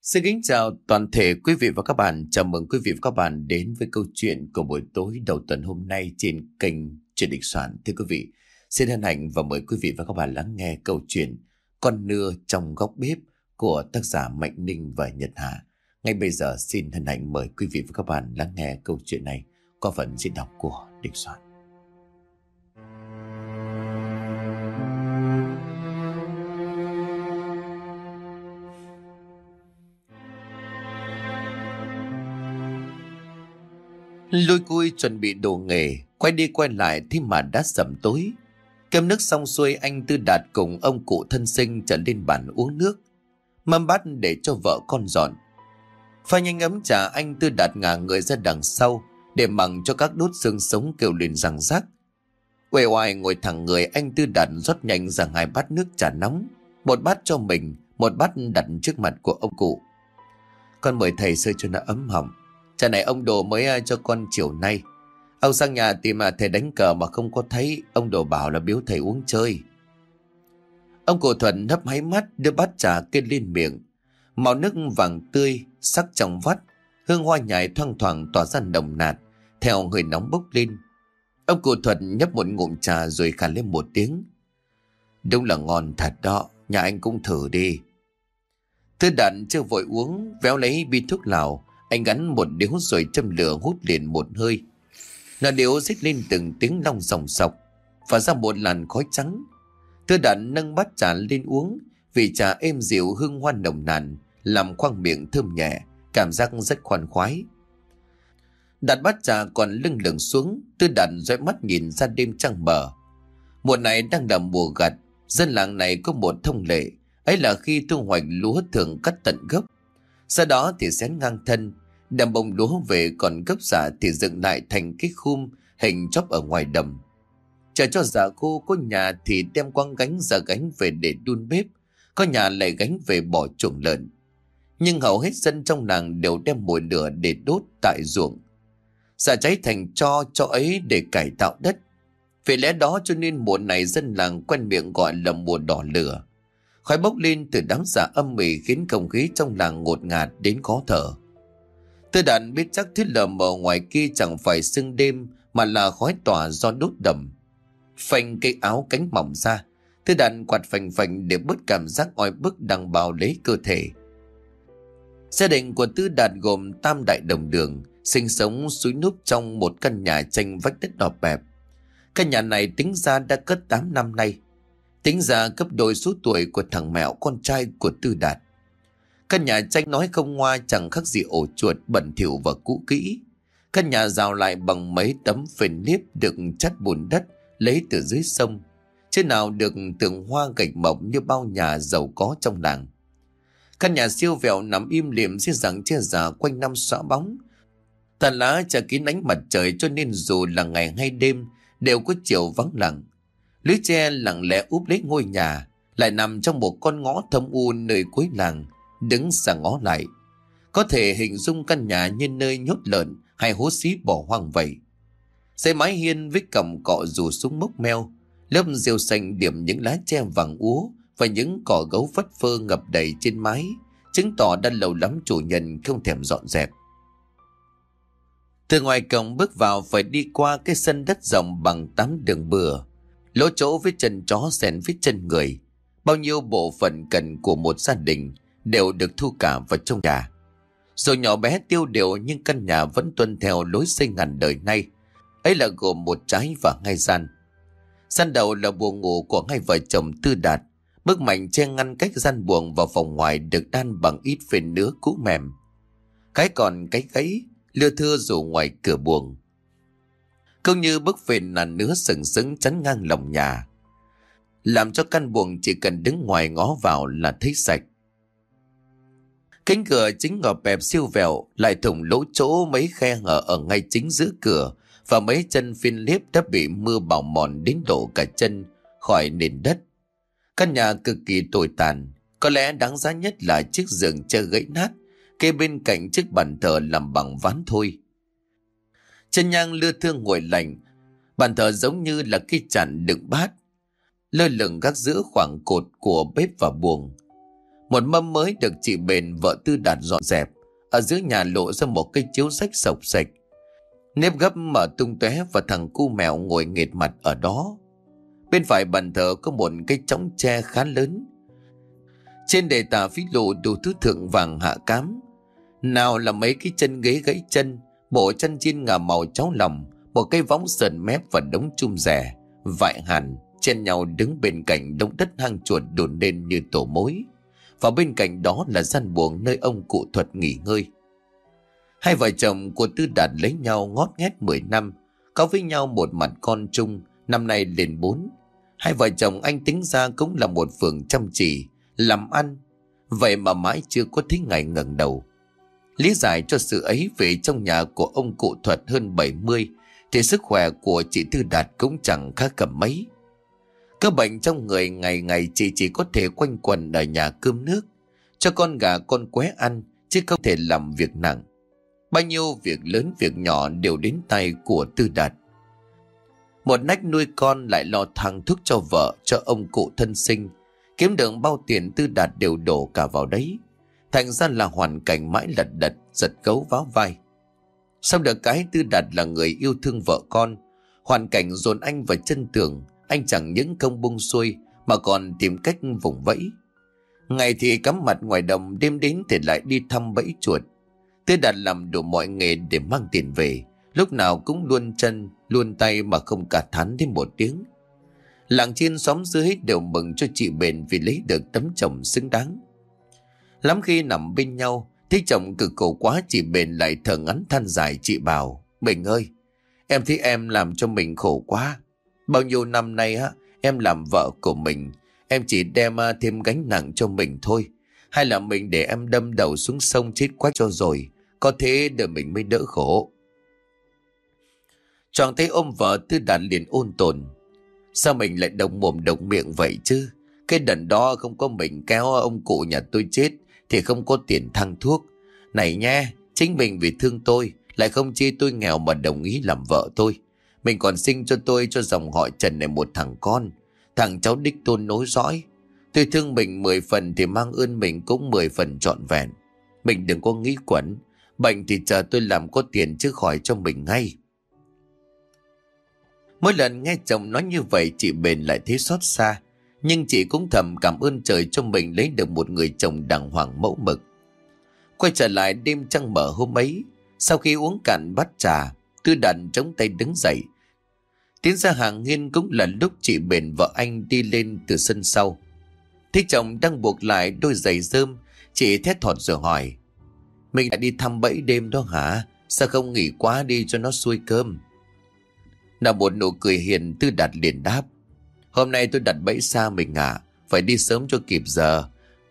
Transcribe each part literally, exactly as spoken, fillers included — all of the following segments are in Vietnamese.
Xin kính chào toàn thể quý vị và các bạn. Chào mừng quý vị và các bạn đến với câu chuyện của buổi tối đầu tuần hôm nay trên kênh Chuyện Định Soạn. Thưa quý vị, xin hân hạnh và mời quý vị và các bạn lắng nghe câu chuyện Con nưa trong góc bếp của tác giả Mạnh Ninh và Nhật Hà. Ngay bây giờ xin hân hạnh mời quý vị và các bạn lắng nghe câu chuyện này qua phần diễn đọc của Định Soạn. Lôi cui chuẩn bị đồ nghề, quay đi quay lại thì mà đã sẩm tối. Cơm nước xong xuôi, anh Tư Đạt cùng ông cụ thân sinh trở lên bàn uống nước. Mâm bát để cho vợ con dọn. Pha nhanh ấm trà, anh Tư Đạt ngả người ra đằng sau để mặc cho các đốt xương sống kêu lên răng rắc. Uể oải ngồi thẳng người, anh Tư Đạt rót nhanh ra hai bát nước trà nóng, một bát cho mình, một bát đặt trước mặt của ông cụ. Con mời thầy sơi cho nó ấm họng. Trà này ông Đồ mới cho con chiều nay. Ông sang nhà tìm mà thầy đánh cờ mà không có thấy. Ông Đồ bảo là biếu thầy uống chơi. Ông cụ Thuận hấp háy mắt đưa bát trà kê lên miệng. Màu nước vàng tươi, sắc trong vắt, hương hoa nhài thoang thoảng tỏa ra nồng nạt, theo hơi nóng bốc lên. Ông cụ Thuận nhấp một ngụm trà rồi khàn lên một tiếng. Đúng là ngon thật đó, nhà anh cũng thử đi. Tư Đạt chưa vội uống, véo lấy bi thuốc lào. Anh gắn một điếu rồi châm lửa hút liền một hơi. Nó điếu rít lên từng tiếng long sòng sọc, và ra một làn khói trắng. Tư Đạt nâng bát trà lên uống, vì trà êm dịu hương hoa nồng nàn, làm khoang miệng thơm nhẹ, cảm giác rất khoan khoái. Đặt bát trà còn lưng lửng xuống, Tư Đạt dõi mắt nhìn ra đêm trăng mờ. Mùa này đang là mùa gặt, dân làng này có một thông lệ, ấy là khi thu hoạch lúa thường cắt tận gốc. Sau đó thì xén ngang thân, đem bông lúa về, còn gốc giả thì dựng lại thành cái khum hình chóp ở ngoài đầm. Chờ cho giả khô, có nhà thì đem quăng gánh ra gánh về để đun bếp, có nhà lại gánh về bỏ chuồng lợn. Nhưng hầu hết dân trong làng đều đem mồi lửa để đốt tại ruộng. Giả cháy thành tro, cho ấy để cải tạo đất. Vì lẽ đó cho nên mùa này dân làng quen miệng gọi là mùa đỏ lửa. Khói bốc lên từ đám giả âm mỉ khiến không khí trong làng ngột ngạt đến khó thở. Tư Đạt biết chắc thứ lờ mờ ngoài kia chẳng phải sương đêm mà là khói tỏa do đốt đầm. Phanh cái áo cánh mỏng ra, Tư Đạt quạt phành phành để bớt cảm giác oi bức đang bao lấy cơ thể. Gia đình của Tư Đạt gồm tam đại đồng đường, sinh sống súi núp trong một căn nhà tranh vách đất đỏ bẹp. Căn nhà này tính ra đã cất tám năm nay, tính ra gấp đôi số tuổi của thằng Mẹo, con trai của Tư Đạt. Căn nhà tranh nói không ngoa chẳng khác gì ổ chuột bẩn thỉu và cũ kỹ. Căn nhà rào lại bằng mấy tấm phền liếp được chắt bùn đất lấy từ dưới sông, chứ nào được tường hoa gạch mộc như bao nhà giàu có trong làng. Căn nhà siêu vẹo nằm im lìm dưới rặng tre già quanh năm xõa bóng. Tàn lá che kín ánh mặt trời, cho nên dù là ngày hay đêm đều có chiều vắng lặng. Lưới tre lặng lẽ úp lấy ngôi nhà, lại nằm trong một con ngõ thâm u nơi cuối làng. Đứng sang ngó lại, có thể hình dung căn nhà như nơi nhốt lợn hay hố xí bỏ hoang vậy. Dãy mái hiên với cằm cọ rủ xuống mốc meo, lớp rêu xanh điểm những lá tre vàng úa và những cỏ gấu phất phơ ngập đầy trên mái, chứng tỏ đã lâu lắm chủ nhân không thèm dọn dẹp. Từ ngoài cổng bước vào phải đi qua cái sân đất rộng bằng tám đường bừa, lỗ chỗ với chân chó xen với chân người. Bao nhiêu bộ phận cần của một gia đình đều được thu cả vào trong nhà. Dù nhỏ bé tiêu điều nhưng căn nhà vẫn tuân theo lối xây ngàn đời nay. Ấy là gồm một trái và hai gian. Gian đầu là buồng ngủ của hai vợ chồng Tư Đạt. Bức mảnh che ngăn cách gian buồng và phòng ngoài được đan bằng ít phên nứa cũ mềm. Cái còn cái gãy lưa thưa rủ ngoài cửa buồng, cũng như bức phên nàn nứa sừng sững chắn ngang lòng nhà, làm cho căn buồng chỉ cần đứng ngoài ngó vào là thấy sạch. Cánh cửa chính ngọt bẹp siêu vẹo, lại thủng lỗ chỗ mấy khe hở ở ngay chính giữa cửa, và mấy chân phiên liếp đã bị mưa bào mòn đến đổ cả chân khỏi nền đất. Căn nhà cực kỳ tồi tàn, có lẽ đáng giá nhất là chiếc giường tre gãy nát kê bên cạnh chiếc bàn thờ làm bằng ván thôi. Chân nhang lưa thương nguội lạnh, bàn thờ giống như là cái chản đựng bát, lơ lửng gác giữa khoảng cột của bếp và buồng. Một mâm mới được chị Bền vợ Tư Đạt dọn dẹp. Ở giữa nhà lộ ra một cây chiếu rách sộc sạch, nếp gấp mở tung tóe và thằng cu mèo ngồi nghệt mặt ở đó. Bên phải bàn thờ có một cái chõng tre khá lớn. Trên đề tả phí lụ đủ thứ thượng vàng hạ cám. Nào là mấy cái chân ghế gãy chân, bộ chăn chiên ngả màu cháo lòng, một cây võng sườn mép và đống chum rẻ, vại hàn chen nhau đứng bên cạnh đống đất hang chuột đồn lên như tổ mối. Và bên cạnh đó là gian buồng nơi ông cụ Thuật nghỉ ngơi. Hai vợ chồng của Tư Đạt lấy nhau ngót nghét mười năm, có với nhau một mặt con chung, năm nay lên bốn. Hai vợ chồng anh tính ra cũng là một phường chăm chỉ, làm ăn, vậy mà mãi chưa có thấy ngày ngẩng đầu. Lý giải cho sự ấy vì trong nhà của ông cụ Thuật hơn bảy mươi, thì sức khỏe của chị Tư Đạt cũng chẳng khá cầm mấy. Các bệnh trong người ngày ngày chị chỉ có thể quanh quẩn ở nhà cơm nước, cho con gà con qué ăn, chứ không thể làm việc nặng. Bao nhiêu việc lớn việc nhỏ đều đến tay của Tư Đạt. Một nách nuôi con lại lo thang thuốc cho vợ, cho ông cụ thân sinh. Kiếm được bao tiền Tư Đạt đều đổ cả vào đấy. Thành ra là hoàn cảnh mãi lật đật, giật gấu váo vai. Xong được cái Tư Đạt là người yêu thương vợ con. Hoàn cảnh dồn anh vào chân tường, anh chẳng những không buông xuôi mà còn tìm cách vùng vẫy. Ngày thì cắm mặt ngoài đồng, đêm đến thì lại đi thăm bẫy chuột. Tư Đạt làm đủ mọi nghề để mang tiền về, lúc nào cũng luôn chân, luôn tay mà không cả thán đến một tiếng. Làng trên xóm dưới đều mừng cho chị Bền vì lấy được tấm chồng xứng đáng. Lắm khi nằm bên nhau, thấy chồng cực khổ quá, chị Bền lại thở ngắn than dài. Chị bảo: "Mình ơi, em thấy em làm cho mình khổ quá. Bao nhiêu năm nay á, em làm vợ của mình, em chỉ đem thêm gánh nặng cho mình thôi. Hay là mình để em đâm đầu xuống sông chết quách cho rồi, có thế để mình mới đỡ khổ." Choàng tay ôm vợ, Tư Đạt liền ôn tồn: "Sao mình lại độc mồm độc miệng vậy chứ? Cái đần đó không có mình kéo ông cụ nhà tôi chết thì không có tiền thang thuốc. Này nha, chính mình vì thương tôi, lại không chi tôi nghèo mà đồng ý làm vợ tôi. Mình còn sinh cho tôi, cho dòng họ Trần này một thằng con, thằng cháu đích tôn nối dõi. Tôi thương mình mười phần thì mang ơn mình cũng mười phần trọn vẹn. Mình đừng có nghĩ quẩn, bệnh thì chờ tôi làm có tiền chứ khỏi cho mình ngay." Mỗi lần nghe chồng nói như vậy, chị Bền lại thấy xót xa. Nhưng chị cũng thầm cảm ơn trời cho mình lấy được một người chồng đàng hoàng mẫu mực. Quay trở lại đêm trăng mở hôm ấy, sau khi uống cạn bát trà, Tư Đạt chống tay đứng dậy. Tiến ra hàng hiên cũng là lúc chị Bền vợ anh đi lên từ sân sau. Thấy chồng đang buộc lại đôi giày rơm, chị thét thọt rồi hỏi: "Mình đã đi thăm bẫy đêm đó hả? Sao không nghỉ quá đi cho nó xuôi cơm?" Là một nụ cười hiền, Tư Đạt liền đáp: "Hôm nay tôi đặt bẫy xa mình à, phải đi sớm cho kịp giờ.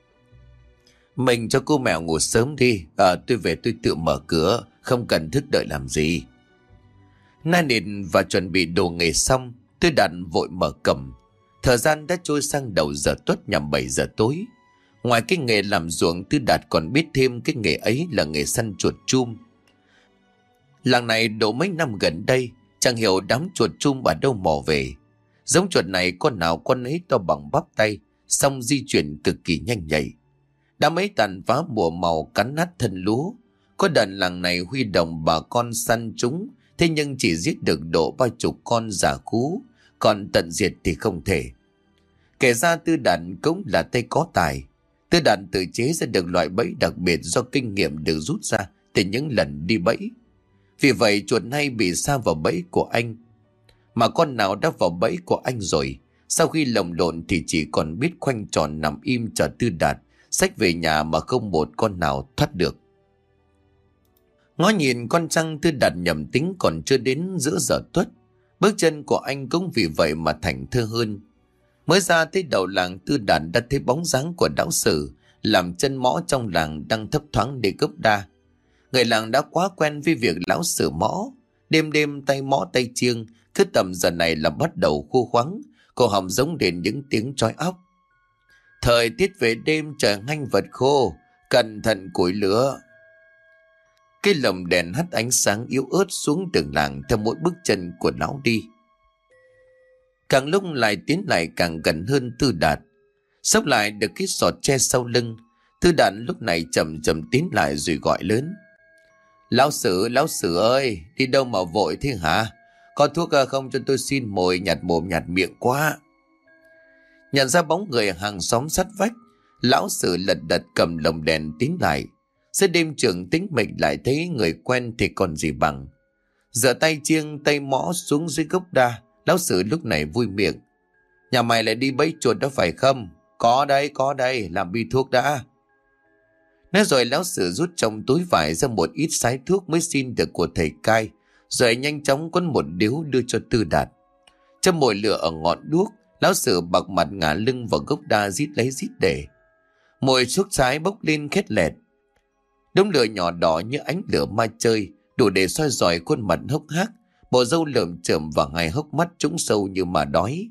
Mình cho cô mèo ngủ sớm đi, à, tôi về tôi tự mở cửa, không cần thức đợi làm gì." Na nịt và chuẩn bị đồ nghề xong, Tư Đạt vội mở cẩm. Thời gian đã trôi sang đầu giờ tuất nhằm bảy giờ tối. Ngoài cái nghề làm ruộng, Tư Đạt còn biết thêm cái nghề ấy là nghề săn chuột chum. Làng này độ mấy năm gần đây, chẳng hiểu đám chuột chum ở đâu mò về. Giống chuột này con nào con ấy to bằng bắp tay, song di chuyển cực kỳ nhanh nhạy. Đám ấy tàn phá mùa màu, cắn nát thân lúa. Có đợt làng này huy động bà con săn chúng, thế nhưng chỉ giết được độ ba chục con già cú, còn tận diệt thì không thể. Kể ra Tư Đạt cũng là tay có tài. Tư Đạt tự chế ra được loại bẫy đặc biệt do kinh nghiệm được rút ra từ những lần đi bẫy. Vì vậy chuột hay bị sa vào bẫy của anh. Mà con nào đã vào bẫy của anh rồi, sau khi lồng lộn thì chỉ còn biết khoanh tròn nằm im chờ Tư Đạt xách về nhà mà không một con nào thoát được. Ngó nhìn con trăng, Tư Đạt nhầm tính còn chưa đến giữa giờ tuất. Bước chân của anh cũng vì vậy mà thành thơ hơn. Mới ra tới đầu làng, Tư Đạt đã thấy bóng dáng của đạo sử làm chân mõ trong làng đang thấp thoáng để gấp đa. Người làng đã quá quen với việc lão sử mõ. Đêm đêm tay mõ tay chiêng, cứ tầm giờ này là bắt đầu khô khoắng, cổ họng giống đến những tiếng trói óc. Thời tiết về đêm trời hanh vật khô, cẩn thận củi lửa. Cái lồng đèn hắt ánh sáng yếu ớt xuống đường làng theo mỗi bước chân của lão đi. Càng lúc lại tiến lại càng gần hơn Tư Đạt. Xốc lại được cái sọt tre sau lưng, Tư Đạt lúc này chậm chậm tiến lại rồi gọi lớn: Lão Sử, Lão Sử ơi, đi đâu mà vội thế hả? Có thuốc không cho tôi xin mồi, nhạt mồm nhạt miệng quá. Nhận ra bóng người hàng xóm sát vách, Lão Sử lật đật cầm lồng đèn tiến lại. Giữa đêm trường tĩnh mịch lại thấy người quen thì còn gì bằng. Giở tay chiêng tay mõ xuống dưới gốc đa, Lão Sử lúc này vui miệng: Nhà mày lại đi bẫy chuột đó phải không? Có đây, có đây, làm bi thuốc đã. Nói rồi Lão Sử rút trong túi vải ra một ít sái thuốc mới xin được của thầy cai, rồi nhanh chóng quấn một điếu đưa cho Tư Đạt. Châm mồi lửa ở ngọn đuốc, Lão Sử bạc mặt ngả lưng vào gốc đa rít lấy rít để. Mùi thuốc sái bốc lên khét lẹt. Đống lửa nhỏ đỏ như ánh lửa ma chơi, đủ để soi rọi khuôn mặt hốc hác, bộ râu lởm chởm và hai hốc mắt trũng sâu như mà đói.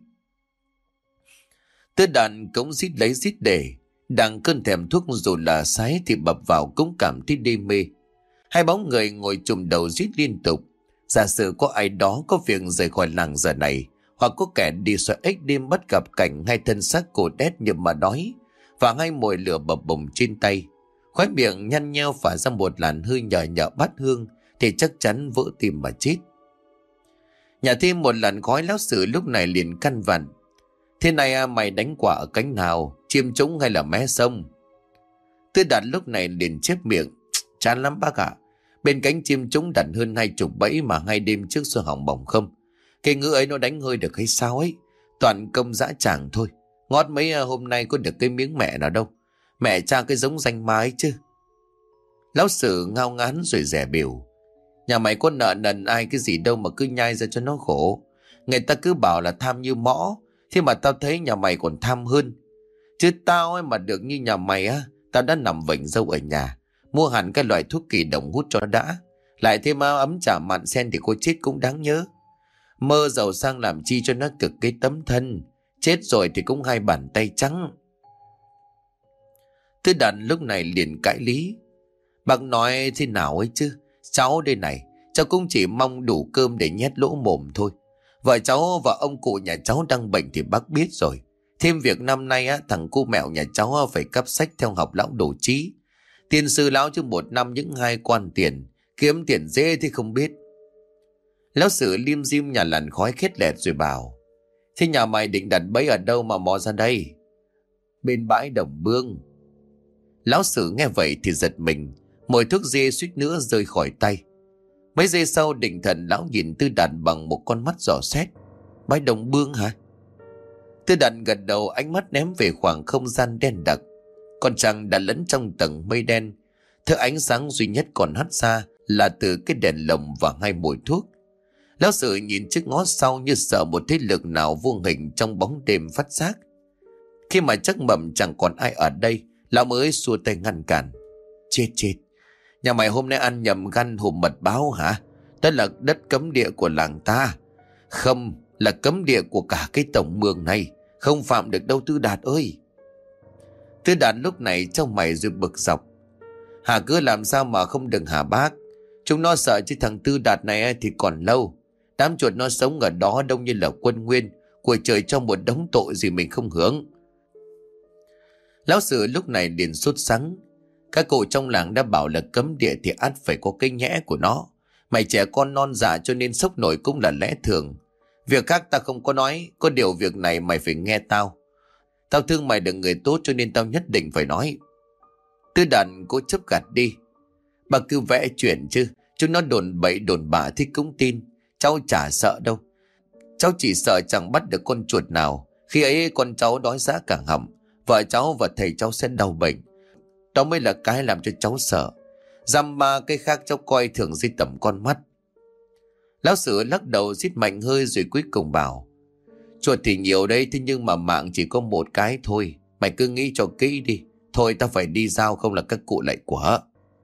Tư Đạt cũng rít lấy rít để. Đang cơn thèm thuốc dù là sái thì bập vào cũng cảm thấy đê mê. Hai bóng người ngồi chùm đầu rít liên tục. Giả sử có ai đó có việc rời khỏi làng giờ này, hoặc có kẻ đi xoay ếch đêm bắt gặp cảnh hai thân xác cổ đét như mà đói, và hai mồi lửa bập bùng trên tay, khóe miệng nhăn nheo phả ra một làn hơi nhờ nhợ bát hương, thì chắc chắn vỡ tim mà chết. Nhả thêm một làn khói, Lão Sử lúc này liền căn vặn: Thế này à, mày đánh quả ở cánh nào, chiêm trũng hay là mé sông? Tư Đạt lúc này liền chép miệng: Chán lắm bác ạ. Bên cánh chiêm trũng đặt hơn hai chục bẫy mà hai đêm trước xưa hỏng bỏng không. Cái ngựa ấy nó đánh hơi được hay sao ấy? Toàn công dã tràng thôi. Ngót mấy hôm nay có được cái miếng mẹ nào đâu. Mẹ cha cái giống danh ma ấy chứ. Lão Sử ngao ngán rồi rẻ biểu: Nhà mày có nợ nần ai cái gì đâu mà cứ nhai ra cho nó khổ. Người ta cứ bảo là tham như mõ, thế mà tao thấy nhà mày còn tham hơn. Chứ tao ấy mà được như nhà mày á, tao đã nằm vểnh râu ở nhà, mua hẳn cái loại thuốc kỳ độc hút cho nó đã. Lại thêm ấm trà mặn sen thì cô chết cũng đáng nhớ. Mơ giàu sang làm chi cho nó cực cái tấm thân. Chết rồi thì cũng hai bàn tay trắng. Tư Đạt lúc này liền cãi lý: Bác nói thế nào ấy chứ? Cháu đây này, cháu cũng chỉ mong đủ cơm để nhét lỗ mồm thôi. Vợ cháu và ông cụ nhà cháu đang bệnh thì bác biết rồi. Thêm việc năm nay á, thằng cu mẹo nhà cháu phải cắp sách theo học lão đồ trí. Tiền sư lão chứ một năm những hai quan tiền, kiếm tiền dễ thì không biết. Lão Sử lim dim nhà làn khói khét lẹt rồi bảo: Thế nhà mày định đặt bẫy ở đâu mà mò ra đây? Bên bãi Đồng Bương. Lão Sử nghe vậy thì giật mình, mồi thuốc dê suýt nữa rơi khỏi tay. Mấy giây sau định thần lão nhìn Tư Đạt bằng một con mắt dò xét: Bãi Đồng Bương hả? Tư Đạt gật đầu, ánh mắt ném về khoảng không gian đen đặc. Con trăng đã lẫn trong tầng mây đen. Thứ ánh sáng duy nhất còn hắt ra là từ cái đèn lồng và hai mồi thuốc. Lão Sử nhìn trước ngó sau như sợ một thế lực nào vô hình trong bóng đêm phát giác. Khi mà chắc mẩm chẳng còn ai ở đây, lão mới xua tay ngăn cản: Chết chết, nhà mày hôm nay ăn nhầm gan hùm mật báo hả? Đó là đất cấm địa của làng ta. Không, là cấm địa của cả cái tổng mương này. Không phạm được đâu Tư Đạt ơi. Tư Đạt lúc này trong mày rồi bực dọc: Hà cứ làm sao mà không đừng hả bác? Chúng nó sợ chứ thằng Tư Đạt này thì còn lâu. Đám chuột nó sống ở đó đông như là quân nguyên, của trời cho một đống tội gì mình không hưởng. Lão Sử lúc này liền sốt sắng: Các cụ trong làng đã bảo là cấm địa thì ắt phải có cái nhẽ của nó. Mày trẻ con non dạ cho nên sốc nổi cũng là lẽ thường. Việc khác ta không có nói, có điều việc này mày phải nghe tao. Tao thương mày được người tốt cho nên tao nhất định phải nói. Tư Đạt cố chấp gạt đi: Bà cứ vẽ chuyện chứ, chúng nó đồn bậy đồn bạ thì cũng tin. Cháu chả sợ đâu. Cháu chỉ sợ chẳng bắt được con chuột nào. Khi ấy con cháu đói rã cả họng, vợ cháu và thầy cháu sẽ đau bệnh. Đó mới là cái làm cho cháu sợ. Dăm ba cái khác cháu coi thường dưới tầm con mắt. Lão Sử lắc đầu rít mạnh hơi rồi cuối cùng bảo: Chuột thì nhiều đấy, thế nhưng mà mạng chỉ có một cái thôi. Mày cứ nghĩ cho kỹ đi. Thôi tao phải đi giao không là các cụ lại quả.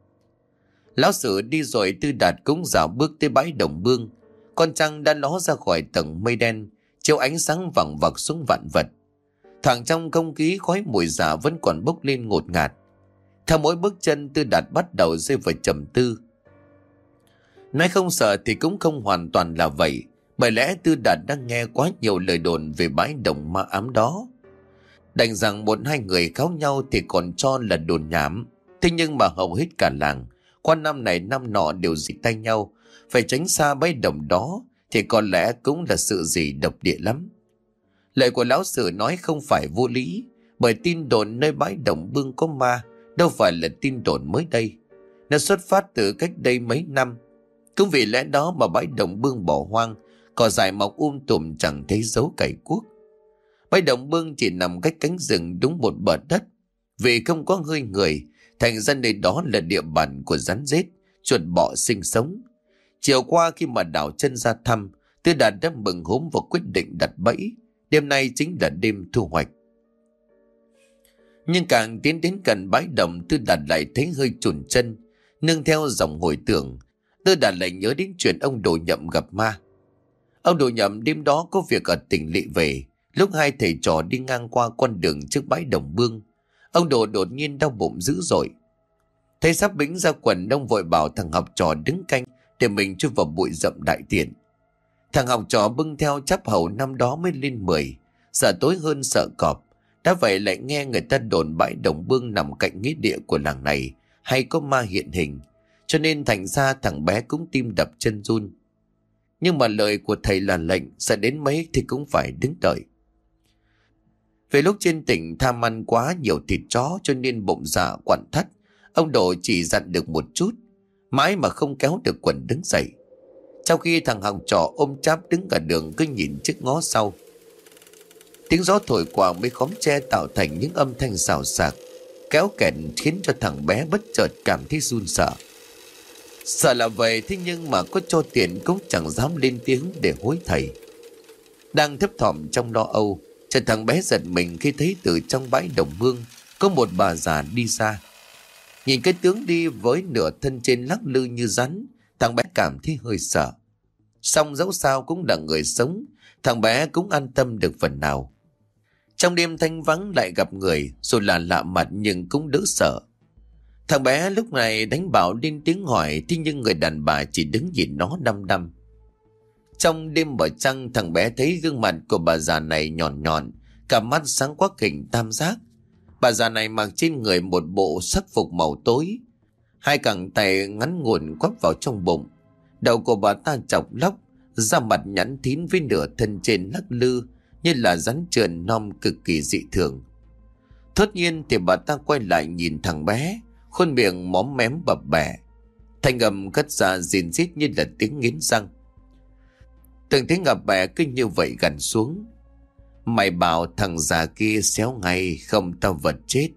Lão Sử đi rồi Tư Đạt cũng dạo bước tới bãi Đồng Bương. Con trăng đã ló ra khỏi tầng mây đen, chiếu ánh sáng vằng vặc xuống vạn vật. Thoảng trong không khí khói mùi giả vẫn còn bốc lên ngột ngạt. Theo mỗi bước chân Tư Đạt bắt đầu rơi vào trầm tư. Nói không sợ thì cũng không hoàn toàn là vậy, bởi lẽ Tư Đạt đang nghe quá nhiều lời đồn về bãi đồng ma ám đó. Đành rằng một hai người kháo nhau thì còn cho là đồn nhảm. Thế nhưng mà hầu hết cả làng, qua năm này năm nọ đều dị tay nhau, phải tránh xa bãi đồng đó, thì có lẽ cũng là sự gì độc địa lắm. Lời của lão sử nói không phải vô lý, bởi tin đồn nơi bãi đồng Bương có ma đâu phải là tin đồn mới đây. Nó xuất phát từ cách đây mấy năm. Cũng vì lẽ đó mà bãi đồng Bương bỏ hoang, cỏ dại mọc um tùm chẳng thấy dấu cày cuốc. Bãi đồng Bương chỉ nằm cách cánh rừng đúng một bờ đất. Vì không có hơi người, thành ra nơi đó là địa bàn của rắn rết, chuột bọ sinh sống. Chiều qua khi mà đảo chân ra thăm, Tư Đạt đã mừng húm và quyết định đặt bẫy. Đêm nay chính là đêm thu hoạch. Nhưng càng tiến đến gần bãi đồng, Tư Đạt lại thấy hơi chùn chân. Nương theo dòng hồi tưởng, Tư Đạt lại nhớ đến chuyện ông Đồ Nhậm gặp ma. Ông Đồ Nhậm đêm đó có việc ở tỉnh lỵ về. Lúc hai thầy trò đi ngang qua con đường trước bãi đồng Bương, ông Đồ đột nhiên đau bụng dữ dội. Thấy sắp bính ra quần, ông vội bảo thằng học trò đứng canh để mình chui vào bụi rậm đại tiện. Thằng học trò bưng theo chắp hầu năm đó mới lên mười, sợ tối hơn sợ cọp. Đã vậy lại nghe người ta đồn bãi đồng Bương nằm cạnh nghĩa địa của làng này hay có ma hiện hình, cho nên thành ra thằng bé cũng tim đập chân run. Nhưng mà lời của thầy là lệnh, sẽ đến mấy thì cũng phải đứng đợi. Về lúc trên tỉnh tham ăn quá nhiều thịt chó cho nên bụng dạ quặn thắt, ông Đồ chỉ dặn được một chút, mãi mà không kéo được quần đứng dậy. Trong khi thằng học trò ôm cháp đứng ở đường cứ nhìn trước ngó sau. Tiếng gió thổi qua mấy khóm tre tạo thành những âm thanh xào xạc, kéo kẹt khiến cho thằng bé bất chợt cảm thấy run sợ. Sợ là vậy, thế nhưng mà có cho tiền cũng chẳng dám lên tiếng để hối thầy. Đang thấp thỏm trong lo âu, chợt thằng bé giật mình khi thấy từ trong bãi đồng Bương có một bà già đi ra. Nhìn cái tướng đi với nửa thân trên lắc lư như rắn, thằng bé cảm thấy hơi sợ. Song dẫu sao cũng là người sống, thằng bé cũng an tâm được phần nào. Trong đêm thanh vắng lại gặp người, dù là lạ mặt nhưng cũng đỡ sợ. Thằng bé lúc này đánh bảo lên tiếng hỏi, thế nhưng người đàn bà chỉ đứng nhìn nó đăm đăm. Trong đêm mở trăng, thằng bé thấy gương mặt của bà già này nhọn nhọn, cả mắt sáng quắc hình tam giác. Bà già này mặc trên người một bộ sắc phục màu tối, hai cẳng tay ngắn ngủn quắp vào trong bụng. Đầu của bà ta chọc lóc, da mặt nhẵn thín với nửa thân trên lắc lư như là rắn trườn non cực kỳ dị thường. Thốt nhiên thì bà ta quay lại nhìn thằng bé, khuôn miệng móm mém bập bẹ, thanh âm cất ra rìn rít như là tiếng nghiến răng. Từng tiếng ngập bẹ cứ như vậy gằn xuống. Mày bảo thằng già kia xéo ngay, không tao vật chết.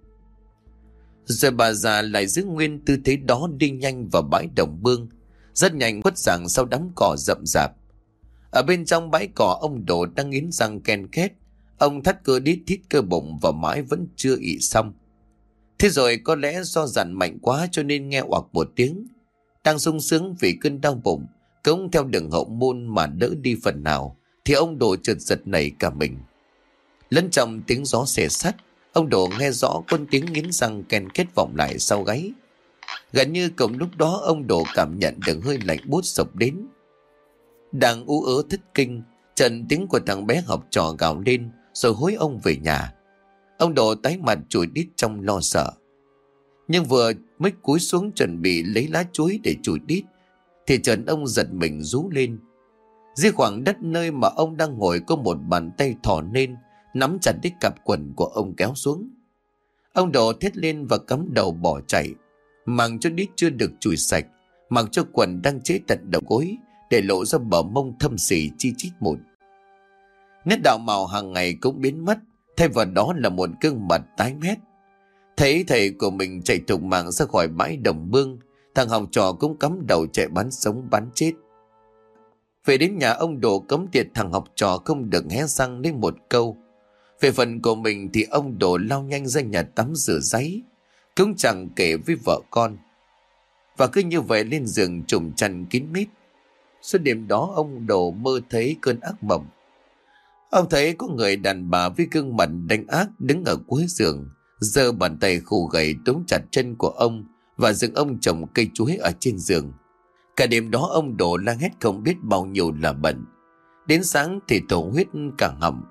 Rồi bà già lại giữ nguyên tư thế đó đi nhanh vào bãi đồng Bương, rất nhanh khuất dạng sau đám cỏ rậm rạp. Ở bên trong bãi cỏ, ông Đồ đang nghiến răng ken két. Ông thắt cơ đít thít cơ bụng và mãi vẫn chưa ị xong. Thế rồi có lẽ do dằn mạnh quá cho nên nghe oặc một tiếng. Đang sung sướng vì cơn đau bụng cũng theo đường hậu môn mà đỡ đi phần nào, thì ông Đồ chợt giật nảy cả mình. Lẫn trong tiếng gió xẻ sắt, ông Đồ nghe rõ con tiếng nghiến răng ken két vọng lại sau gáy. Gần như cùng lúc đó ông Đồ cảm nhận được hơi lạnh buốt sộc đến. Đang ú ớ thất kinh, trận tiếng của thằng bé học trò gào lên rồi hối ông về nhà. Ông Đồ tái mặt chùi đít trong lo sợ. Nhưng vừa mới cúi xuống chuẩn bị lấy lá chuối để chùi đít thì chợt ông giật mình rú lên. Dưới khoảng đất nơi mà ông đang ngồi có một bàn tay thò lên, nắm chặt đích cặp quần của ông kéo xuống. Ông Đồ thét lên và cắm đầu bỏ chạy, mặc cho đít chưa được chùi sạch, mặc cho quần đang chế tận đầu gối để lộ ra bờ mông thâm xỉ chi chít mụn. Nét đạo mạo hàng ngày cũng biến mất, thay vào đó là một gương mặt tái mét. Thấy thầy của mình chạy thục mạng ra khỏi bãi đồng Bương, thằng học trò cũng cắm đầu chạy bắn sống bắn chết. Về đến nhà, ông Đồ cấm tiệt thằng học trò không được hé răng lên một câu. Về phần của mình thì ông Đồ lao nhanh ra nhà tắm rửa ráy, cũng chẳng kể với vợ con. Và cứ như vậy lên giường trùm chăn kín mít. Suốt đêm đó ông Đồ mơ thấy cơn ác mộng. Ông thấy có người đàn bà với gương mặt đánh ác đứng ở cuối giường, giơ bàn tay khù gầy túm chặt chân của ông và dựng ông trồng cây chuối ở trên giường. Cả đêm đó ông Đồ la hét không biết bao nhiêu là bận. Đến sáng thì thổ huyết cả họng,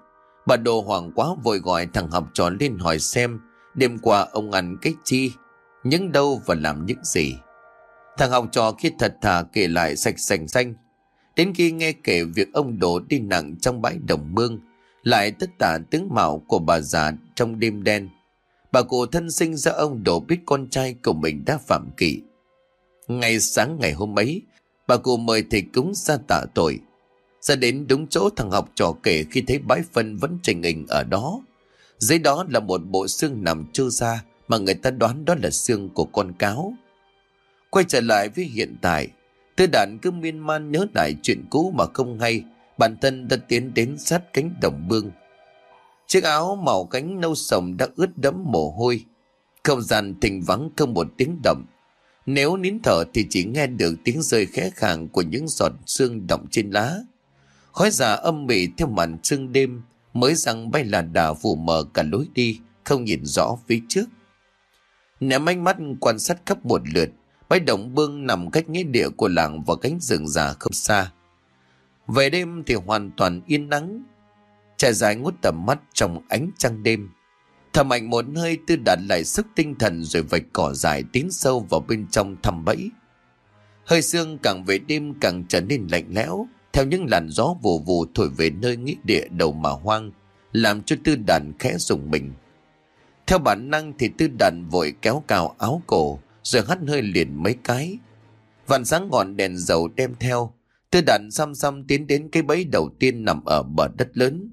Bà Đồ hoảng quá vội gọi thằng học trò lên hỏi xem đêm qua ông ăn cái chi, những đâu và làm những gì. Thằng học trò khi thật thà kể lại sạch sành xanh. Đến khi nghe kể việc ông Đồ đi nặng trong bãi đồng mương, lại tất tả tướng mạo của bà già trong đêm đen, bà cụ thân sinh ra ông Đồ biết con trai của mình đã phạm kỵ. Ngày sáng ngày hôm ấy, bà cụ mời thầy cúng ra tạ tội. Ra đến đúng chỗ thằng học trò kể khi thấy bãi phân vẫn trình hình ở đó. Dưới đó là một bộ xương nằm trơ ra mà người ta đoán đó là xương của con cáo. Quay trở lại với hiện tại, Tư Đản cứ miên man nhớ lại chuyện cũ mà không hay bản thân đã tiến đến sát cánh đồng mương. Chiếc áo màu cánh nâu sồng đã ướt đẫm mồ hôi. Không gian thình vắng không một tiếng động. Nếu nín thở thì chỉ nghe được tiếng rơi khẽ khàng của những giọt sương đọng trên lá. Khói già âm mỉ theo màn sương đêm mới rằng bay là đà phủ mờ cả lối đi, không nhìn rõ phía trước. Ném ánh mắt quan sát khắp một lượt, bãi đồng mương nằm cách nghĩa địa của làng và cánh rừng già không xa. Về đêm thì hoàn toàn yên nắng, trải dài ngút tầm mắt trong ánh trăng đêm. Thở mạnh một hơi, Tư Đản lại sức tinh thần rồi vạch cỏ dài tiến sâu vào bên trong thăm bẫy. Hơi sương càng về đêm càng trở nên lạnh lẽo, theo những làn gió vù vù thổi về nơi nghĩa địa đầu mà hoang, làm cho Tư Đản khẽ rùng mình. Theo bản năng thì Tư Đản vội kéo cào áo cổ rồi hắt hơi liền mấy cái. Vằn sáng ngọn đèn dầu đem theo, Tư Đản xăm xăm tiến đến cái bẫy đầu tiên nằm ở bờ đất lớn.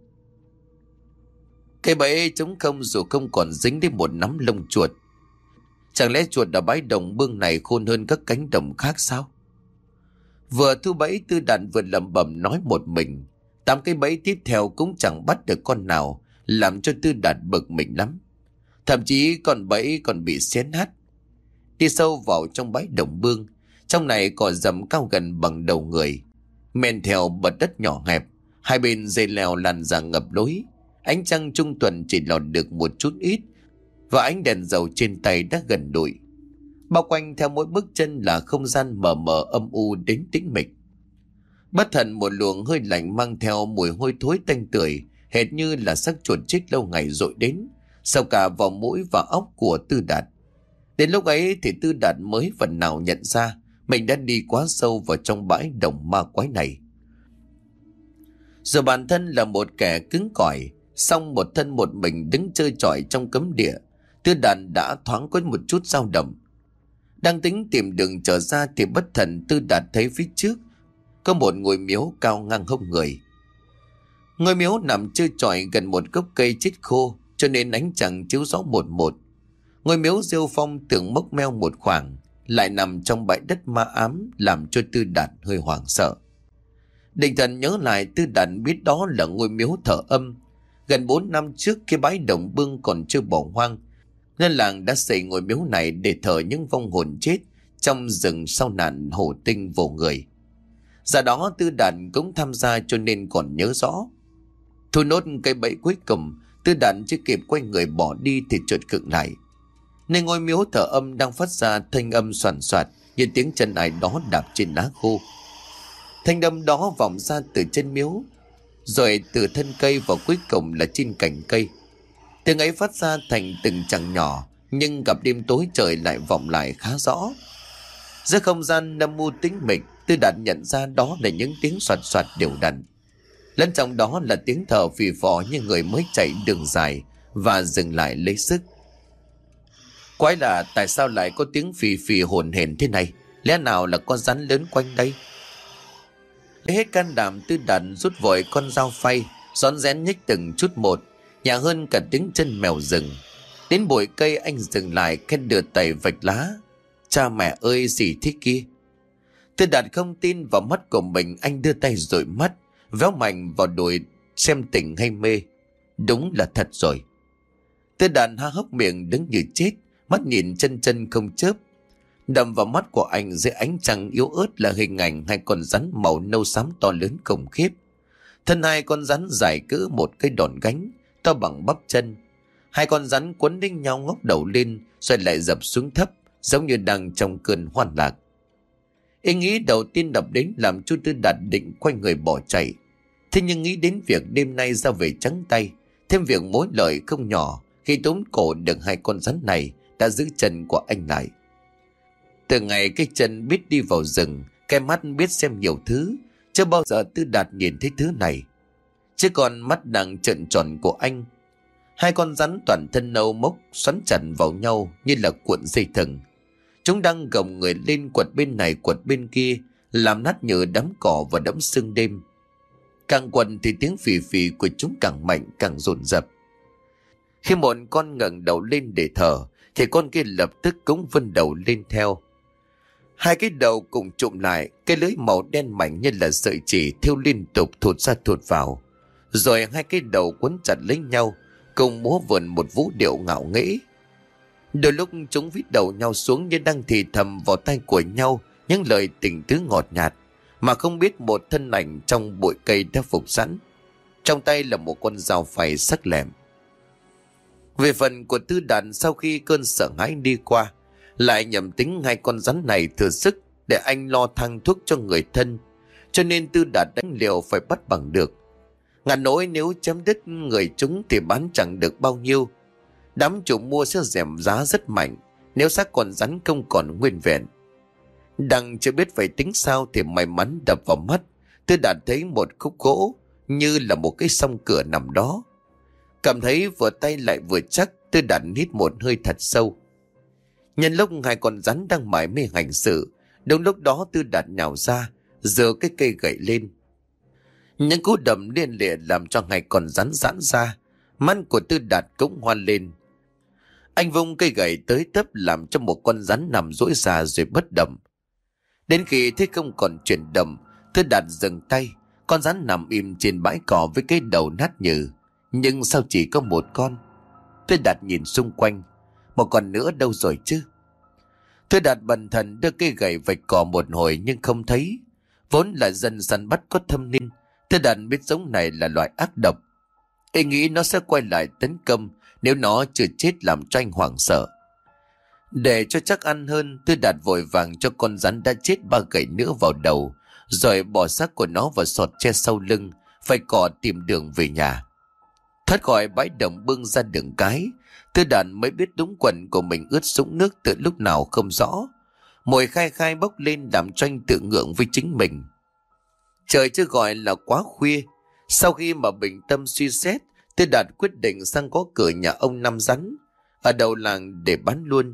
Cái bẫy trống không dù không còn dính đến một nắm lông chuột. Chẳng lẽ chuột ở bãi đồng mương này khôn hơn các cánh đồng khác sao? Vừa thu bẫy, Tư Đản vừa lẩm bẩm nói một mình. Tám cái bẫy tiếp theo cũng chẳng bắt được con nào, làm cho Tư Đản bực mình lắm. Thậm chí con bẫy còn bị xé nát. Đi sâu vào trong bãi đồng mương, trong này cỏ rậm cao gần bằng đầu người, men theo bậc đất nhỏ hẹp, hai bên dây leo làn ra ngập lối. Ánh trăng trung tuần chỉ lọt được một chút ít, và ánh đèn dầu trên tay đã gần đụi. Bao quanh theo mỗi bước chân là không gian mờ mờ âm u đến tĩnh mịch. Bất thần một luồng hơi lạnh mang theo mùi hôi thối tanh tưởi, hệt như là xác chuột chết lâu ngày dội đến, sâu cả vào mũi và óc của Tư Đạt. Đến lúc ấy thì Tư Đạt mới phần nào nhận ra mình đã đi quá sâu vào trong bãi đồng ma quái này. Giờ bản thân là một kẻ cứng cỏi, song một thân một mình đứng chơi chọi trong cấm địa, Tư Đạt đã thoáng có một chút dao động. Đang tính tìm đường trở ra thì bất thần Tư Đạt thấy phía trước có một ngôi miếu cao ngang hông người. Ngôi miếu nằm chơi chọi gần một gốc cây chết khô, cho nên ánh trăng chiếu rõ một một. Ngôi miếu rêu phong tưởng mốc meo một khoảng, lại nằm trong bãi đất ma ám, làm cho Tư Đạt hơi hoảng sợ. Định thần nhớ lại, Tư Đạt biết đó là ngôi miếu thờ âm. Gần bốn năm trước khi bãi đồng mương còn chưa bỏ hoang, nên làng đã xây ngôi miếu này để thờ những vong hồn chết trong rừng sau nạn hổ tinh vồ người. Giờ đó Tư Đạt cũng tham gia cho nên còn nhớ rõ. Thu nốt cây bẫy cuối cùng, Tư Đạt chưa kịp quay người bỏ đi thì chợt khựng lại. Nơi ngôi miếu thờ âm đang phát ra thanh âm soàn soạt như tiếng chân ai đó đạp trên lá khô. Thanh âm đó vọng ra từ chân miếu, rồi từ thân cây và cuối cùng là trên cành cây. Tiếng ấy phát ra thành từng chằng nhỏ, nhưng gặp đêm tối trời lại vọng lại khá rõ. Giữa không gian âm u tĩnh mịch, Tư Đạt nhận ra đó là những tiếng soạt soạt đều đặn. Lẫn trong đó là tiếng thở phì phò như người mới chạy đường dài và dừng lại lấy sức. Quái lạ, tại sao lại có tiếng phì phì hồn hển thế này? Lẽ nào là con rắn lớn quanh đây? Lấy hết can đảm, Tư Đạt rút vội con dao phay, rón rén nhích từng chút một, nhả hơn cả tiếng chân mèo rừng. Đến bụi cây anh dừng lại, khen đưa tay vạch lá. Cha mẹ ơi, gì thế kia? Tư Đạt không tin vào mắt của mình, anh đưa tay dụi mắt, véo mạnh vào đùi xem tỉnh hay mê. Đúng là thật rồi. Tư Đạt há hốc miệng đứng như chết, mắt nhìn chân chân không chớp. Đầm vào mắt của anh dưới ánh trăng yếu ớt là hình ảnh hai con rắn màu nâu xám to lớn khủng khiếp. Thân hai con rắn dài cỡ một cây đòn gánh, to bằng bắp chân. Hai con rắn quấn đinh nhau ngóc đầu lên rồi lại dập xuống thấp, giống như đang trong cơn hoan lạc. Ý nghĩ đầu tiên đập đến làm chú Tư Đạt định quay người bỏ chạy. Thế nhưng nghĩ đến việc đêm nay ra về trắng tay, Thêm việc mối lợi không nhỏ khi túm cổ được hai con rắn này đã giữ chân của anh lại. Từ ngày cái chân biết đi vào rừng, cái mắt biết xem nhiều thứ, chưa bao giờ Tư Đạt nhìn thấy thứ này. Chứ còn mắt đang trợn tròn của anh. Hai con rắn toàn thân nâu mốc xoắn chặt vào nhau như là cuộn dây thừng. Chúng đang gồng người lên quật bên này quật bên kia, làm nát nhựa đám cỏ và đẫm sương đêm. Càng quật thì tiếng phì phì của chúng càng mạnh càng dồn dập. Khi một con ngẩng đầu lên để thở thì con kia lập tức cũng vươn đầu lên theo. Hai cái đầu cùng chụm lại, cái lưới màu đen mảnh như là sợi chỉ thiêu liên tục thụt ra thụt vào. Rồi hai cái đầu quấn chặt lấy nhau, cùng múa vườn một vũ điệu ngạo nghễ. Đôi lúc chúng vít đầu nhau xuống như đang thì thầm vào tai của nhau những lời tình tứ ngọt nhạt, mà không biết một thân ảnh trong bụi cây đã phục sẵn. Trong tay là một con dao phay sắc lẹm. Về phần của Tư Đạt, sau khi cơn sợ hãi đi qua, lại nhầm tính hai con rắn này thừa sức để anh lo thang thuốc cho người thân, cho nên Tư Đạt đánh liều phải bắt bằng được. Ngàn nỗi nếu chém đứt người chúng thì bán chẳng được bao nhiêu. Đám chủ mua sẽ dèm giá rất mạnh nếu xác con rắn không còn nguyên vẹn. Đang chưa biết phải tính sao thì may mắn đập vào mắt, Tư Đạt thấy một khúc gỗ như là một cái song cửa nằm đó. Cảm thấy vừa tay lại vừa chắc, Tư Đạt hít một hơi thật sâu. Nhân lúc hai con rắn đang mải mê hành sự, đúng lúc đó Tư Đạt nhào ra, giơ cái cây gậy lên. Những cú đầm liên lịa làm cho hai con rắn giãn ra, mắt của Tư Đạt cũng hoan lên. Anh vung cây gậy tới tấp làm cho một con rắn nằm duỗi ra rồi bất động. Đến khi thấy không còn chuyển động, Tư Đạt dừng tay. Con rắn nằm im trên bãi cỏ với cái đầu nát nhừ. Nhưng sao chỉ có một con? Tư Đạt nhìn xung quanh. Một con nữa đâu rồi chứ? Tư Đạt bần thần đưa cây gậy vạch cỏ một hồi nhưng không thấy. Vốn là dân săn bắt có thâm niên, Tư Đạt biết giống này là loại ác độc. Ý nghĩ nó sẽ quay lại tấn công nếu nó chưa chết, làm cho anh hoảng sợ. Để cho chắc ăn hơn, Tư Đạt vội vàng cho con rắn đã chết ba gậy nữa vào đầu, rồi bỏ xác của nó vào sọt tre sau lưng, phải cỏ tìm đường về nhà. Thoát khỏi bãi đồng bưng ra đường cái, Tư Đạt mới biết đúng quần của mình ướt sũng nước từ lúc nào không rõ. Mùi khai khai bốc lên làm cho anh tự ngượng với chính mình. Trời chưa gọi là quá khuya. Sau khi mà bình tâm suy xét, Tư Đạt quyết định sang gõ cửa nhà ông Năm Rắn ở đầu làng để bán luôn.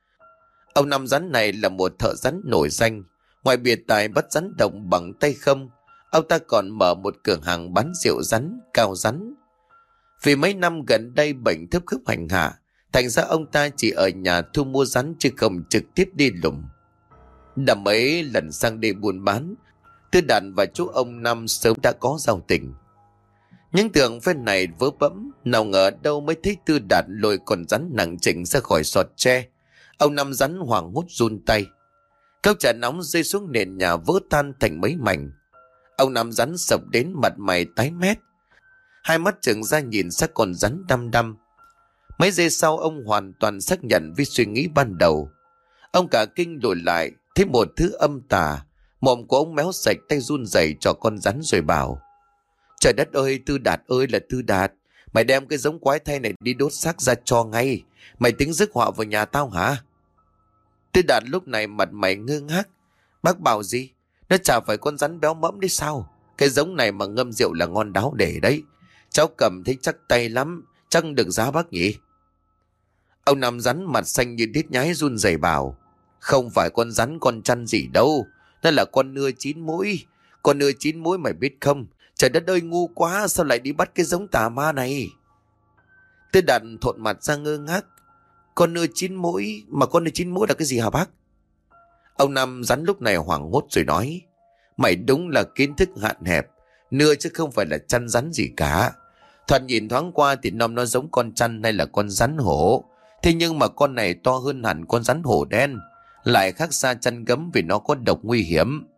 Ông Năm Rắn này là một thợ rắn nổi danh. Ngoài biệt tài bắt rắn đồng bằng tay không, ông ta còn mở một cửa hàng bán rượu rắn, cao rắn. Vì mấy năm gần đây bệnh thấp khớp hành hạ, thành ra ông ta chỉ ở nhà thu mua rắn chứ không trực tiếp đi lùng. Đã mấy lần sang đây buôn bán, Tư Đạt và chú ông Năm sớm đã có giao tình. Những tưởng phen này vớ bẫm, nào ngờ đâu mới thấy Tư Đạt lôi con rắn nặng trịch ra khỏi sọt tre. Ông Năm Rắn hoảng hốt run tay. Cốc trà nóng rơi xuống nền nhà vỡ tan thành mấy mảnh. Ông Năm Rắn sập đến, mặt mày tái mét, hai mắt trừng ra nhìn xác con rắn đăm đăm. Mấy giây sau ông hoàn toàn xác nhận với suy nghĩ ban đầu. Ông cả kinh lùi lại, thấy một thứ âm tà. Mồm của ông méo sạch, tay run rẩy cho con rắn rồi bảo: Trời đất ơi, Tư Đạt ơi là Tư Đạt, mày đem cái giống quái thai này đi đốt xác ra cho ngay. Mày tính rước họa vào nhà tao hả? Tư Đạt lúc này mặt mày ngơ ngác. Bác bảo gì? Nó chả phải con rắn béo mẫm đấy sao? Cái giống này mà ngâm rượu là ngon đáo để đấy. Cháu cầm thấy chắc tay lắm, chắc được giá bác nhỉ? Ông Năm Rắn mặt xanh như đít nhái run rẩy bảo: Không phải con rắn con chăn gì đâu, nó là con nưa chín mũi. Con nưa chín mũi mày biết không? Trời đất ơi, ngu quá, sao lại đi bắt cái giống tà ma này? Tư Đạt thộn mặt ra ngơ ngác. Con nưa chín mũi? Mà con nưa chín mũi là cái gì hả bác? Ông Năm Rắn lúc này hoảng hốt rồi nói: Mày đúng là kiến thức hạn hẹp. Nưa chứ không phải là chăn rắn gì cả. Thoạt nhìn thoáng qua thì nom nó giống con chăn hay là con rắn hổ. Thế nhưng mà con này to hơn hẳn con rắn hổ đen, lại khác xa chăn gấm vì nó có độc nguy hiểm.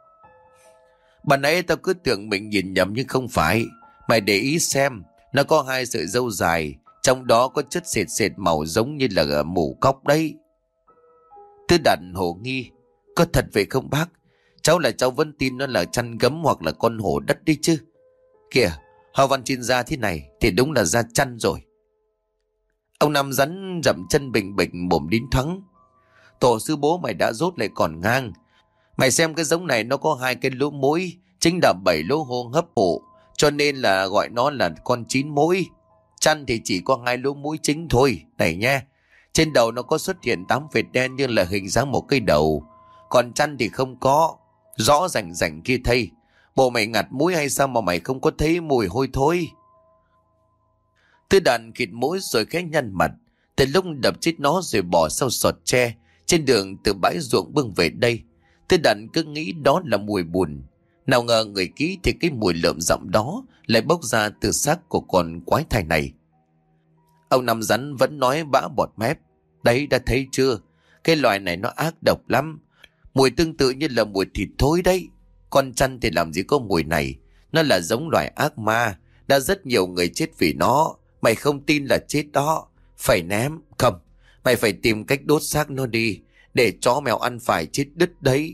Bà nãy tao cứ tưởng mình nhìn nhầm nhưng không phải. Mày để ý xem, nó có hai sợi râu dài, trong đó có chất sệt sệt màu giống như là mủ cóc đấy. Tư Đạt hồ nghi: Có thật vậy không bác? Cháu là cháu vẫn tin nó là chăn gấm hoặc là con hổ đất đi chứ. Kìa, Hoa văn trên da thế này thì đúng là da chăn rồi. Ông Năm rắn dậm chân bình bình mồm đính thắng. Tổ sư bố mày đã rốt lại còn ngang. Mày xem cái giống này nó có hai cái lỗ mũi, chính là bảy lỗ hô hấp hộ, cho nên là gọi nó là con chín mũi. Chăn thì chỉ có hai lỗ mũi chính thôi, này nha. Trên đầu nó có xuất hiện tám vệt đen như là hình dáng một cây đầu. Còn chăn thì không có, rõ rành rành kia thây. Bộ mày ngạt mũi hay sao mà mày không có thấy mùi hôi thối? Tư Đàn khịt mũi rồi khẽ nhăn mặt. Từ lúc đập chết nó rồi bỏ sau sọt tre, trên đường từ bãi ruộng bưng về đây, Tư Đàn cứ nghĩ đó là mùi bùn. Nào ngờ người kỹ thì cái mùi lợm giọng đó lại bốc ra từ xác của con quái thai này. Ông Năm rắn vẫn nói bã bọt mép. Đấy, đã thấy chưa? Cái loài này nó ác độc lắm. Mùi tương tự như là mùi thịt thối đấy. Con chăn thì làm gì có mùi này. Nó là giống loài ác ma. Đã rất nhiều người chết vì nó. Mày không tin là chết đó. Phải ném. Không. Mày phải tìm cách đốt xác nó đi. Để chó mèo ăn phải chết đứt đấy.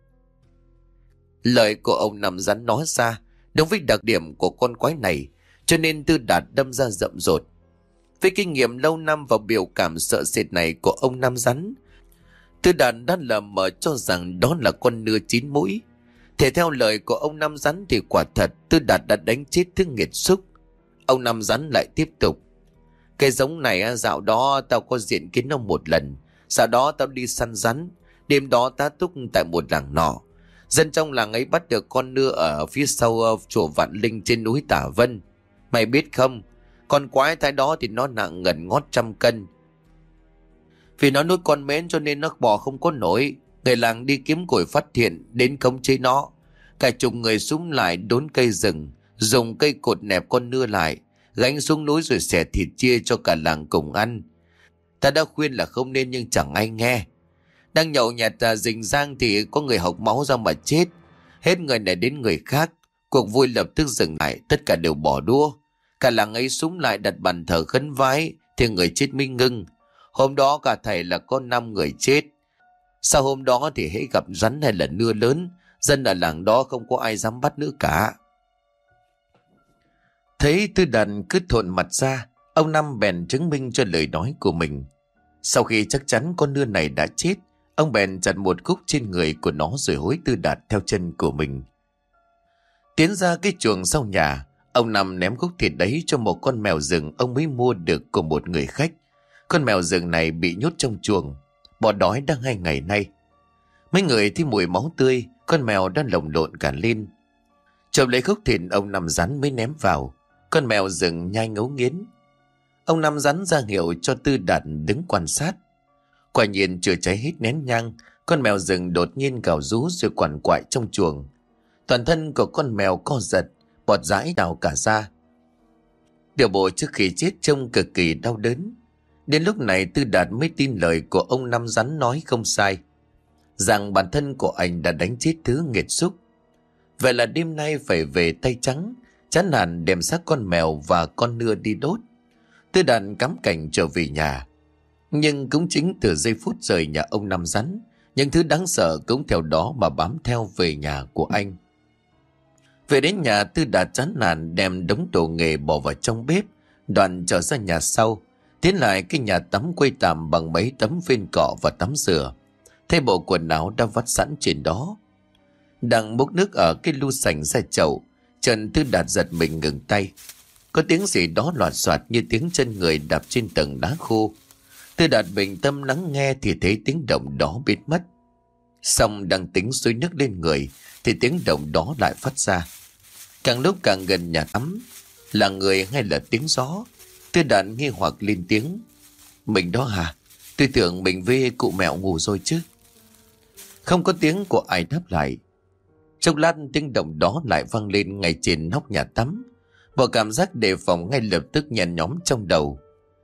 Lời của ông Năm rắn nói ra đúng với đặc điểm của con quái này, cho nên Tư Đạt đâm ra rậm rột. Với kinh nghiệm lâu năm và biểu cảm sợ sệt này của ông Năm rắn, Tư Đạt đã lờ mờ cho rằng đó là con nưa chín mũi. Thể theo lời của ông Năm rắn thì quả thật Tư Đạt đã đánh chết thứ nghiệt xúc. Ông Năm rắn lại tiếp tục. Cái giống này dạo đó tao có diện kiến nó một lần. Sau đó tao đi săn rắn. Đêm đó tá túc tại một làng nọ. Dân trong làng ấy bắt được con nưa ở phía sau uh, chùa Vạn Linh trên núi Tả Vân. Mày biết không, con quái thai đó thì nó nặng gần ngót trăm cân. Vì nó nuôi con mến cho nên nó bò không có nổi. Người làng đi kiếm củi phát hiện đến khống chế nó. Cả chục người súng lại đốn cây rừng, dùng cây cột nẹp con nưa lại, gánh xuống núi rồi xẻ thịt chia cho cả làng cùng ăn. Ta đã khuyên là không nên nhưng chẳng ai nghe. Đang nhậu nhẹt à, rình rang thì có người hộc máu ra mà chết. Hết người này đến người khác. Cuộc vui lập tức dừng lại, tất cả đều bỏ đua. Cả làng ấy súng lại đặt bàn thờ khấn vái thì người chết mới ngưng. Hôm đó cả thầy là có năm người chết. Sau hôm đó thì hễ gặp rắn hay là nưa lớn, dân ở làng đó không có ai dám bắt nữa cả. Thấy Tư Đạt cứ thộn mặt ra, ông Năm bèn chứng minh cho lời nói của mình. Sau khi chắc chắn con nưa này đã chết, ông bèn chặt một khúc trên người của nó rồi hối Tư Đạt theo chân của mình. Tiến ra cái chuồng sau nhà, ông Năm ném khúc thịt đấy cho một con mèo rừng ông mới mua được của một người khách. Con mèo rừng này bị nhốt trong chuồng, bỏ đói đã hai ngày nay. Mấy người thấy mùi máu tươi, con mèo đã lồng lộn cả lên. Chộp lấy khúc thịt ông Năm rắn mới ném vào. Con mèo rừng nhai ngấu nghiến. Ông Năm rắn ra hiệu cho Tư Đạt đứng quan sát. Quả nhiên chưa cháy hết nén nhang, con mèo rừng đột nhiên gào rú rồi quằn quại trong chuồng. Toàn thân của con mèo co giật, bọt dãi đào cả ra. Điều bộ trước khi chết trông cực kỳ đau đớn. Đến lúc này Tư Đạt mới tin lời của ông Năm rắn nói không sai, rằng bản thân của anh đã đánh chết thứ nghiệt xúc. Vậy là đêm nay phải về tay trắng, chán nản đem xác con mèo và con nưa đi đốt. Tư Đạt cắm cảnh trở về nhà. Nhưng cũng chính từ giây phút rời nhà ông Năm rắn, những thứ đáng sợ cũng theo đó mà bám theo về nhà của anh. Về đến nhà, Tư Đạt chán nản đem đống đồ nghề bỏ vào trong bếp, đoạn trở ra nhà sau, tiến lại cái nhà tắm quây tạm bằng mấy tấm phên cọ và tắm rửa. Thay bộ quần áo đã vắt sẵn trên đó. Đang múc nước ở cái lu sành ra chậu, Trần Tư Đạt giật mình ngừng tay. Có tiếng gì đó loạt soạt như tiếng chân người đạp trên tầng đá khô. Tư Đạt bình tâm lắng nghe thì thấy tiếng động đó biến mất. Xong đang tính xối nước lên người thì tiếng động đó lại phát ra. Càng lúc càng gần nhà tắm, là người hay là tiếng gió? Tư Đạt nghi hoặc lên tiếng. Mình đó hả? Tôi tưởng mình với cụ mẹo ngủ rồi chứ. Không có tiếng của ai đáp lại. Chốc lát tiếng động đó lại vang lên ngay trên nóc nhà tắm. Một cảm giác đề phòng ngay lập tức nhen nhóm trong đầu.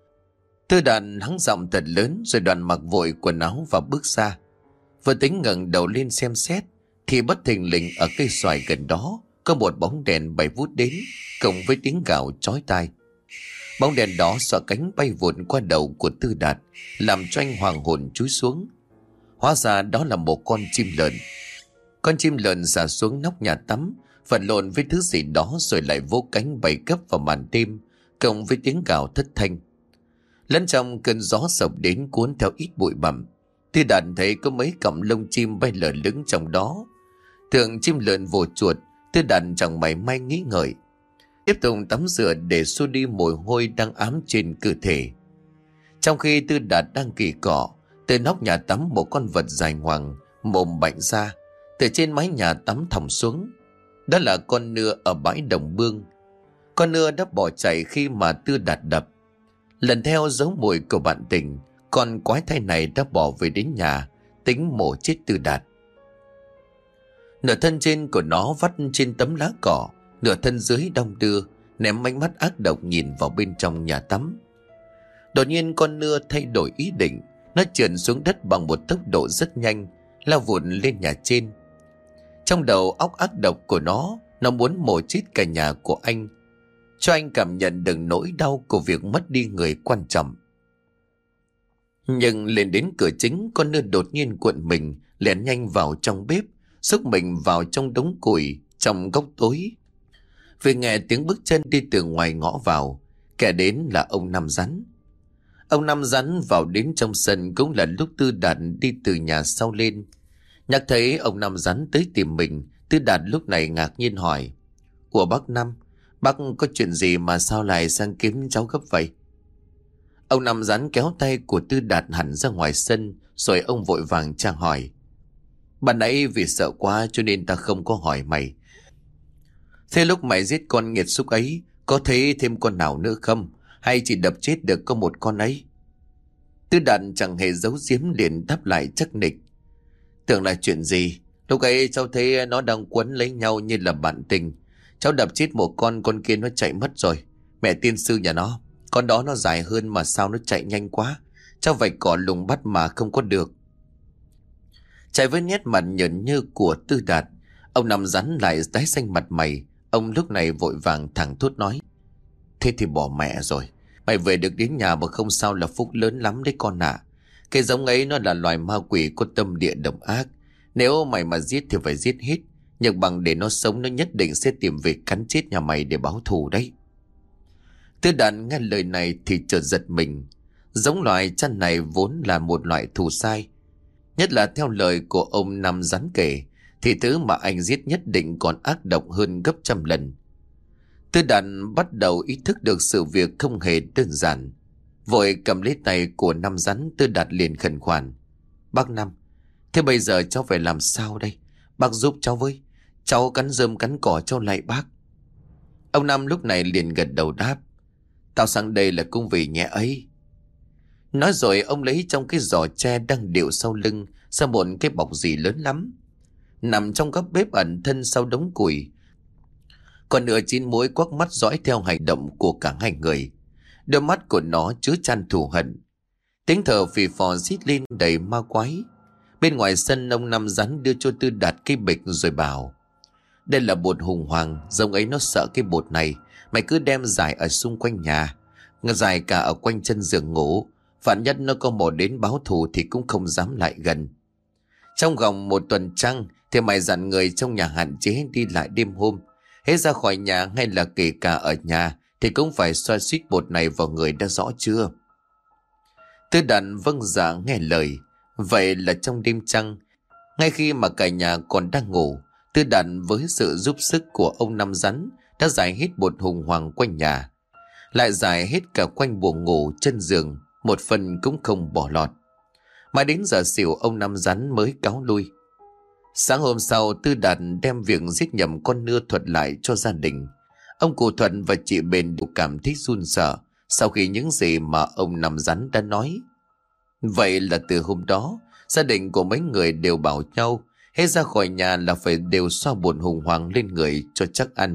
Tư Đạt hắng giọng thật lớn rồi đoàn mặc vội quần áo và bước ra. Vừa tính ngẩng đầu lên xem xét thì bất thình lình ở cây xoài gần đó có một bóng đèn bay vút đến, cộng với tiếng gào chói tai. Bóng đèn đó xõa cánh bay vụt qua đầu của Tư Đạt, làm cho anh hoàng hồn chúi xuống. Hóa ra đó là một con chim lợn. Con chim lợn xả xuống nóc nhà tắm vật lộn với thứ gì đó rồi lại vỗ cánh bay gấp vào màn đêm, cộng với tiếng gào thất thanh. Lẫn trong cơn gió sộc đến cuốn theo ít bụi bặm, Tư Đạt thấy có mấy cọng lông chim bay lờ lững trong đó. Thường chim lượn vồ chuột, Tư Đạt chẳng mảy may nghĩ ngợi, tiếp tục tắm rửa để xua đi mồ hôi đang ám trên cơ thể. Trong khi Tư Đạt đang kỳ cọ, từ nóc nhà tắm một con vật dài ngoằng, mồm bạnh ra, từ trên mái nhà tắm thòng xuống. Đó là con nưa ở bãi đồng bương. Con nưa đã bỏ chạy khi mà Tư Đạt đập. Lần theo dấu mồi của bạn tình, con quái thai này đã bỏ về đến nhà, tính mổ chết Tư Đạt. Nửa thân trên của nó vắt trên tấm lá cỏ, nửa thân dưới đong đưa, ném ánh mắt ác độc nhìn vào bên trong nhà tắm. Đột nhiên con nưa thay đổi ý định, nó trườn xuống đất bằng một tốc độ rất nhanh, lao vụn lên nhà trên. Trong đầu óc ác độc của nó, nó muốn mổ chết cả nhà của anh, cho anh cảm nhận được nỗi đau của việc mất đi người quan trọng. Nhưng lên đến cửa chính, con nưa đột nhiên cuộn mình, lẻn nhanh vào trong bếp, xúc mình vào trong đống củi trong góc tối. Vì nghe tiếng bước chân đi từ ngoài ngõ vào, kẻ đến là ông Năm Rắn. Ông Năm Rắn vào đến trong sân cũng là lúc Tư Đạt đi từ nhà sau lên. Nhắc thấy ông Năm Rắn tới tìm mình, Tư Đạt lúc này ngạc nhiên hỏi: "Của bác Năm, bác có chuyện gì mà sao lại sang kiếm cháu gấp vậy?" Ông Năm Rắn kéo tay của Tư Đạt hẳn ra ngoài sân, rồi ông vội vàng tra hỏi: "Ban nãy vì sợ quá cho nên ta không có hỏi mày. Thế lúc mày giết con nghiệt xúc ấy, có thấy thêm con nào nữa không? Hay chỉ đập chết được có một con ấy?" Tư Đạt chẳng hề giấu giếm, liền đáp lại chắc nịch: "Tưởng là chuyện gì? Lúc ấy cháu thấy nó đang quấn lấy nhau như là bạn tình. Cháu đập chết một con, con kia nó chạy mất rồi. Mẹ tiên sư nhà nó, con đó nó dài hơn mà sao nó chạy nhanh quá. Cháu vạch cỏ lùng bắt mà không có được." Chạy với nét mặt nhợn nhơ của Tư Đạt, ông Năm Rắn lại tái xanh mặt mày. Ông lúc này vội vàng thẳng thốt nói: "Thế thì bỏ mẹ rồi. Mày về được đến nhà mà không sao là phúc lớn lắm đấy con ạ. Cái giống ấy nó là loài ma quỷ có tâm địa độc ác. Nếu mày mà giết thì phải giết hết. Nhưng bằng để nó sống, nó nhất định sẽ tìm về cắn chết nhà mày để báo thù đấy." Tư Đạt nghe lời này thì chợt giật mình. Giống loài chăn này vốn là một loại thù sai. Nhất là theo lời của ông Năm Rắn kể, thì thứ mà anh giết nhất định còn ác độc hơn gấp trăm lần. Tư Đạt bắt đầu ý thức được sự việc không hề đơn giản. Vội cầm lấy tay của Năm Rắn, Tư Đạt liền khẩn khoản: "Bác Năm, thế bây giờ cháu phải làm sao đây? Bác giúp cháu với. Cháu cắn rơm cắn cỏ cháu lạy bác." Ông Năm lúc này liền gật đầu đáp: "Tao sang đây là cũng vì nhẹ ấy." Nói rồi ông lấy trong cái giỏ tre đang điệu sau lưng ra một cái bọc gì lớn lắm. Nằm trong góc bếp ẩn thân sau đống củi, còn nửa chín muối quắc mắt dõi theo hành động của cả hai người. Đôi mắt của nó chứa chan thù hận. Tiếng thở phì phò rít lên đầy ma quái. Bên ngoài sân, ông Năm Rắn đưa cho Tư Đạt cái bịch rồi bảo: "Đây là bột hùng hoàng, giống ấy nó sợ cái bột này. Mày cứ đem rải ở xung quanh nhà, rải cả ở quanh chân giường ngủ. Vạn nhất nó có mò đến báo thù thì cũng không dám lại gần. Trong vòng một tuần trăng thì mày dặn người trong nhà hạn chế đi lại đêm hôm. Hết ra khỏi nhà hay là kể cả ở nhà thì cũng phải xoa xít bột này vào người, đã rõ chưa?" Tư Đạt vâng dạ nghe lời. Vậy là trong đêm trăng, ngay khi mà cả nhà còn đang ngủ, Tư Đạt với sự giúp sức của ông Năm Rắn đã rải hết bột hùng hoàng quanh nhà, lại rải hết cả quanh buồng ngủ, chân giường, một phần cũng không bỏ lọt. Mà đến giờ xỉu, ông Năm Rắn mới cáo lui. Sáng hôm sau, Tư Đạt đem việc giết nhầm con nưa thuật lại cho gia đình. Ông cụ Thuận và chị Bền đều cảm thấy run sợ sau khi những gì mà ông Năm Rắn đã nói. Vậy là từ hôm đó, gia đình của mấy người đều bảo nhau hết ra khỏi nhà là phải đều xoa bột hùng hoàng lên người cho chắc ăn.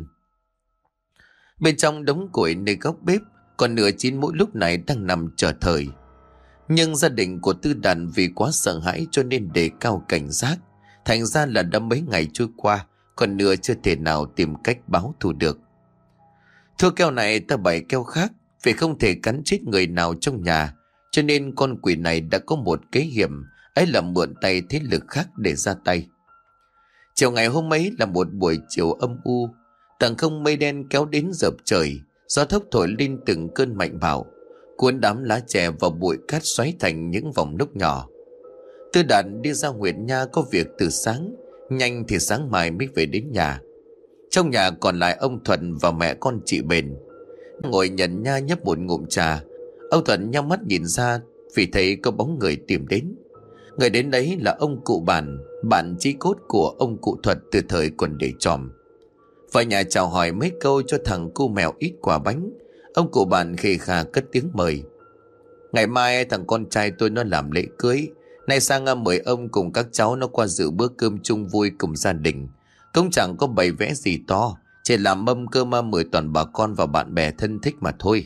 Bên trong đống củi nơi góc bếp, còn nửa chín mũi lúc này đang nằm chờ thời. Nhưng gia đình của Tư Đạt vì quá sợ hãi cho nên đề cao cảnh giác. Thành ra là đã mấy ngày trôi qua, còn nửa chưa thể nào tìm cách báo thù được. Thua keo này ta bày keo khác, vì không thể cắn chết người nào trong nhà, cho nên con quỷ này đã có một kế hiểm, ấy là mượn tay thế lực khác để ra tay. Chiều ngày hôm ấy là một buổi chiều âm u, tầng không mây đen kéo đến dợp trời, gió thốc thổi lên từng cơn mạnh bạo, cuốn đám lá chè và bụi cát xoáy thành những vòng núc nhỏ. Tư Đạt đi ra huyện nha có việc từ sáng, nhanh thì sáng mai mới về đến nhà. Trong nhà còn lại ông Thuận và mẹ con chị Bền. Ngồi nhận nha nhấp một ngụm trà, ông Thuận nhắm mắt nhìn ra vì thấy có bóng người tìm đến. Người đến đấy là ông cụ Bản, bạn chí cốt của ông cụ Thuật từ thời còn để tròm. Vào nhà chào hỏi mấy câu cho thằng cu mèo ít quả bánh, ông cụ Bản khề khà cất tiếng mời. Ngày mai thằng con trai tôi nó làm lễ cưới, nay sang mời ông cùng các cháu nó qua dự bữa cơm chung vui cùng gia đình. Cũng chẳng có bày vẽ gì to, chỉ làm mâm cơm mời toàn bà con và bạn bè thân thích mà thôi.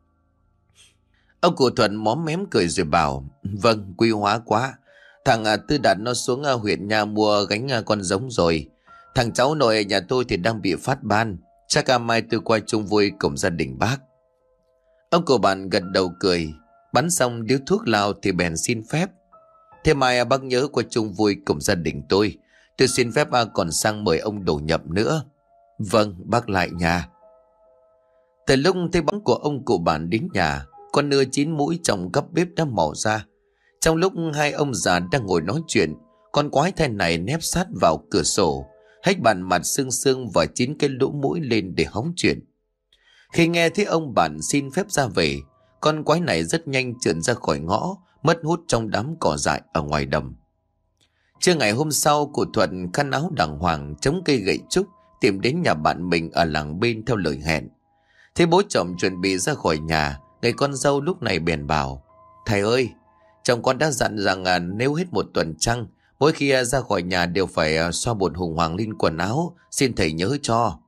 Ông cụ Thuận móm mém cười rồi bảo, vâng, quý hóa quá. Thằng à, Tư Đạt nó xuống à, huyện nhà mua gánh à, con giống rồi. Thằng cháu nội nhà tôi thì đang bị phát ban, chắc à, mai tôi qua chung vui cùng gia đình bác. Ông cụ Bản gật đầu cười, bắn xong điếu thuốc lào thì bèn xin phép. Thế mai à, bác nhớ qua chung vui cùng gia đình tôi. Tôi xin phép à, còn sang mời ông đổ nhậm nữa. Vâng, bác lại nhà. Từ lúc thấy bóng của ông cụ Bản đến nhà, con nưa chín mũi trong góc bếp đã mò ra. Trong lúc hai ông già đang ngồi nói chuyện, con quái thai này nép sát vào cửa sổ, hách bàn mặt sưng sưng và chín cái lỗ mũi lên để hóng chuyện. Khi nghe thấy ông Bản xin phép ra về, con quái này rất nhanh trườn ra khỏi ngõ, mất hút trong đám cỏ dại ở ngoài đầm. Trưa ngày hôm sau, cụ Thuận khăn áo đàng hoàng chống cây gậy trúc tìm đến nhà bạn mình ở làng bên theo lời hẹn. Thấy bố chồng chuẩn bị ra khỏi nhà, người con dâu lúc này bèn bảo, thầy ơi, chồng con đã dặn rằng à, nếu hết một tuần trăng, mỗi khi à, ra khỏi nhà đều phải à, xoa bột hùng hoàng lên quần áo, xin thầy nhớ cho.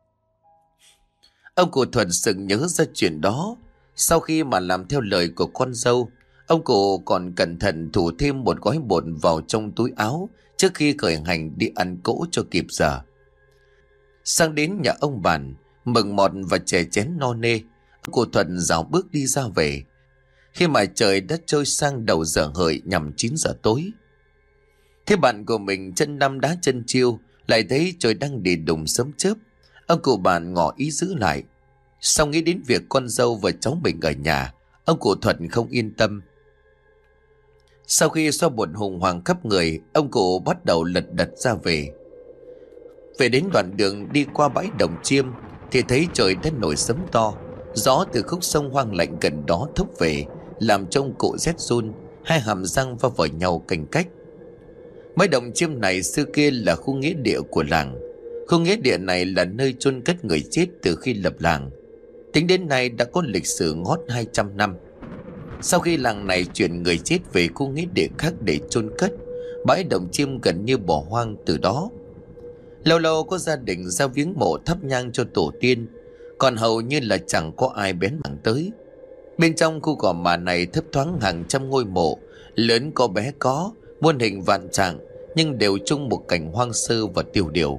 Ông cụ Thuận sừng nhớ ra chuyện đó. Sau khi mà làm theo lời của con dâu, ông cụ còn cẩn thận thủ thêm một gói bột vào trong túi áo trước khi khởi hành đi ăn cỗ cho kịp giờ. Sang đến nhà ông Bản, mừng mọt và chè chén no nê, ông cụ Thuận rảo bước đi ra về. Khi mà trời đã trôi sang đầu giờ hợi nhằm chín giờ tối. Thế bạn của mình chân năm đá chân chiêu, lại thấy trời đang đi đùng sớm chớp. Ông cụ Bản ngỏ ý giữ lại. Sau nghĩ đến việc con dâu và cháu mình ở nhà, ông cụ Thuận không yên tâm. Sau khi xoa bột hùng hoàng khắp người, ông cụ bắt đầu lật đật ra về. Về đến đoạn đường đi qua bãi đồng chiêm thì thấy trời đã nổi sấm to. Gió từ khúc sông hoang lạnh gần đó thốc về, làm cho ông cụ rét run, hai hàm răng va vào nhau cành cách. Bãi đồng chiêm này xưa kia là khu nghĩa địa của làng. Khu nghĩa địa này là nơi chôn cất người chết từ khi lập làng. Tính đến nay đã có lịch sử ngót hai trăm năm. Sau khi làng này chuyển người chết về khu nghĩa địa khác để chôn cất, bãi đồng chiêm gần như bỏ hoang từ đó. Lâu lâu có gia đình ra viếng mộ thắp nhang cho tổ tiên, còn hầu như là chẳng có ai bén mảng tới. Bên trong khu cỏ mả này thấp thoáng hàng trăm ngôi mộ, lớn có bé có, muôn hình vạn trạng, nhưng đều chung một cảnh hoang sơ và tiêu điều.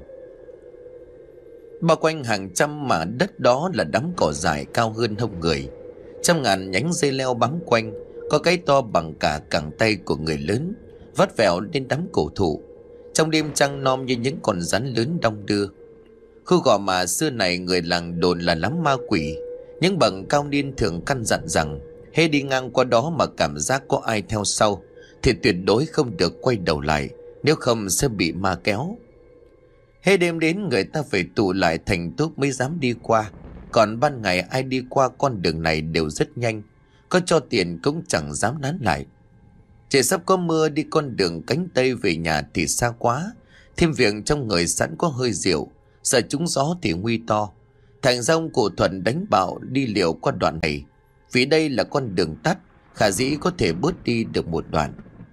Bao quanh hàng trăm mả đất đó là đám cỏ dại cao hơn hông người, trăm ngàn nhánh dây leo bám quanh, có cái to bằng cả cẳng tay của người lớn, vắt vẻo lên đám cổ thụ. Trong đêm trăng non như những con rắn lớn đong đưa. Khu gò mả xưa này người làng đồn là lắm ma quỷ. Những bậc cao niên thường căn dặn rằng hễ đi ngang qua đó mà cảm giác có ai theo sau thì tuyệt đối không được quay đầu lại, nếu không sẽ bị ma kéo. Hễ đêm đến người ta phải tụ lại thành tốp mới dám đi qua. Còn ban ngày ai đi qua con đường này đều rất nhanh, có cho tiền cũng chẳng dám nán lại. Trời sắp có mưa, đi con đường cánh tây về nhà thì xa quá, thêm việc trong người sẵn có hơi rượu, sợ trúng gió thì nguy to. Thành ra ông cụ Thuận đánh bạo đi liều qua đoạn này, vì đây là con đường tắt, khả dĩ có thể bớt đi được một đoạn.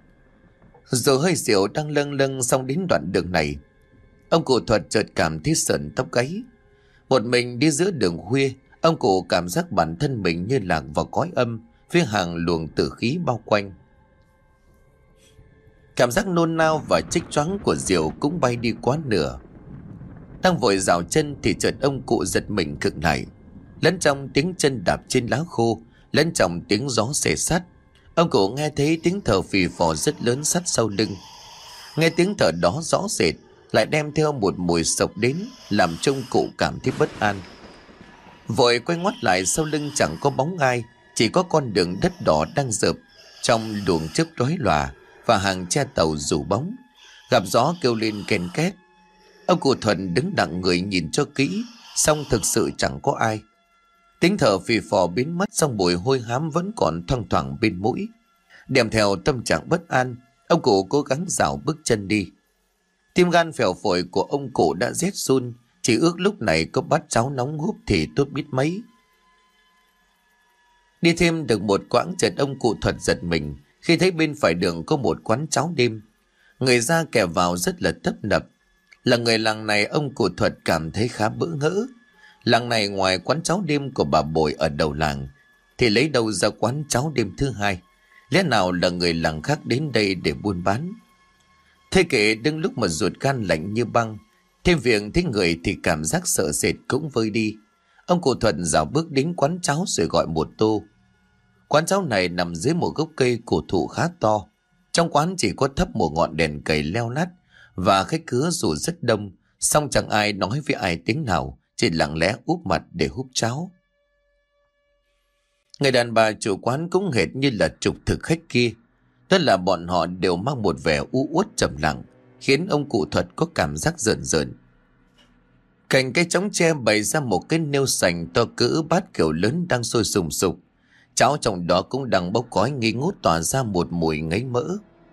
Rồi hơi rượu đang lâng lâng xong đến đoạn đường này, ông cụ Thuận chợt cảm thấy sởn tóc gáy. Một mình đi giữa đường khuya, ông cụ cảm giác bản thân mình như lạc vào cõi âm, với hàng luồng tử khí bao quanh. Cảm giác nôn nao và chích choáng của rượu cũng bay đi quá nửa. Đang vội dạo chân thì chợt ông cụ giật mình khựng lại. Lẫn trong tiếng chân đạp trên lá khô, lẫn trong tiếng gió xề sắt, ông cụ nghe thấy tiếng thở phì phò rất lớn sát sau lưng. Nghe tiếng thở đó rõ rệt lại đem theo một mùi sộc đến, làm trông cụ cảm thấy bất an. Vội quay ngoắt lại, sau lưng chẳng có bóng ai, chỉ có con đường đất đỏ đang rợp trong luồng chớp rối lòa và hàng tre tàu rủ bóng, gặp gió kêu lên ken két. Ông cụ Thuận đứng đặng người nhìn cho kỹ, song thực sự chẳng có ai. Tiếng thở phì phò biến mất, song mùi hôi hám vẫn còn thoang thoảng bên mũi. Đem theo tâm trạng bất an, ông cụ cố gắng dạo bước chân đi. Tim gan phèo phổi của ông cụ đã rét run, chỉ ước lúc này có bát cháo nóng húp thì tốt biết mấy. Đi thêm được một quãng, chợt ông cụ Thuật giật mình khi thấy bên phải đường có một quán cháo đêm. Người ra kẻ vào rất là tấp nập. Là người làng này, ông cụ Thuật cảm thấy khá bỡ ngỡ. Làng này ngoài quán cháo đêm của bà Bồi ở đầu làng thì lấy đâu ra quán cháo đêm thứ hai? Lẽ nào là người làng khác đến đây để buôn bán? Thế kể đứng lúc mà ruột gan lạnh như băng, thêm việc thấy người thì cảm giác sợ sệt cũng vơi đi. Ông cụ Thuận dạo bước đến quán cháo rồi gọi một tô. Quán cháo này nằm dưới một gốc cây cổ thụ khá to. Trong quán chỉ có thắp một ngọn đèn cầy leo lắt, và khách khứa dù rất đông, song chẳng ai nói với ai tiếng nào, chỉ lặng lẽ úp mặt để húp cháo. Người đàn bà chủ quán cũng hệt như là trục thực khách kia. Đó là bọn họ đều mang một vẻ u uất trầm lặng, khiến ông cụ Thuật có cảm giác rợn rợn. Cạnh cái chõng tre bày ra một cái nêu sành to cỡ bát kiểu lớn đang sôi sùng sục. Cháo trong đó cũng đang bốc khói nghi ngút, tỏa ra một mùi ngấy mỡ.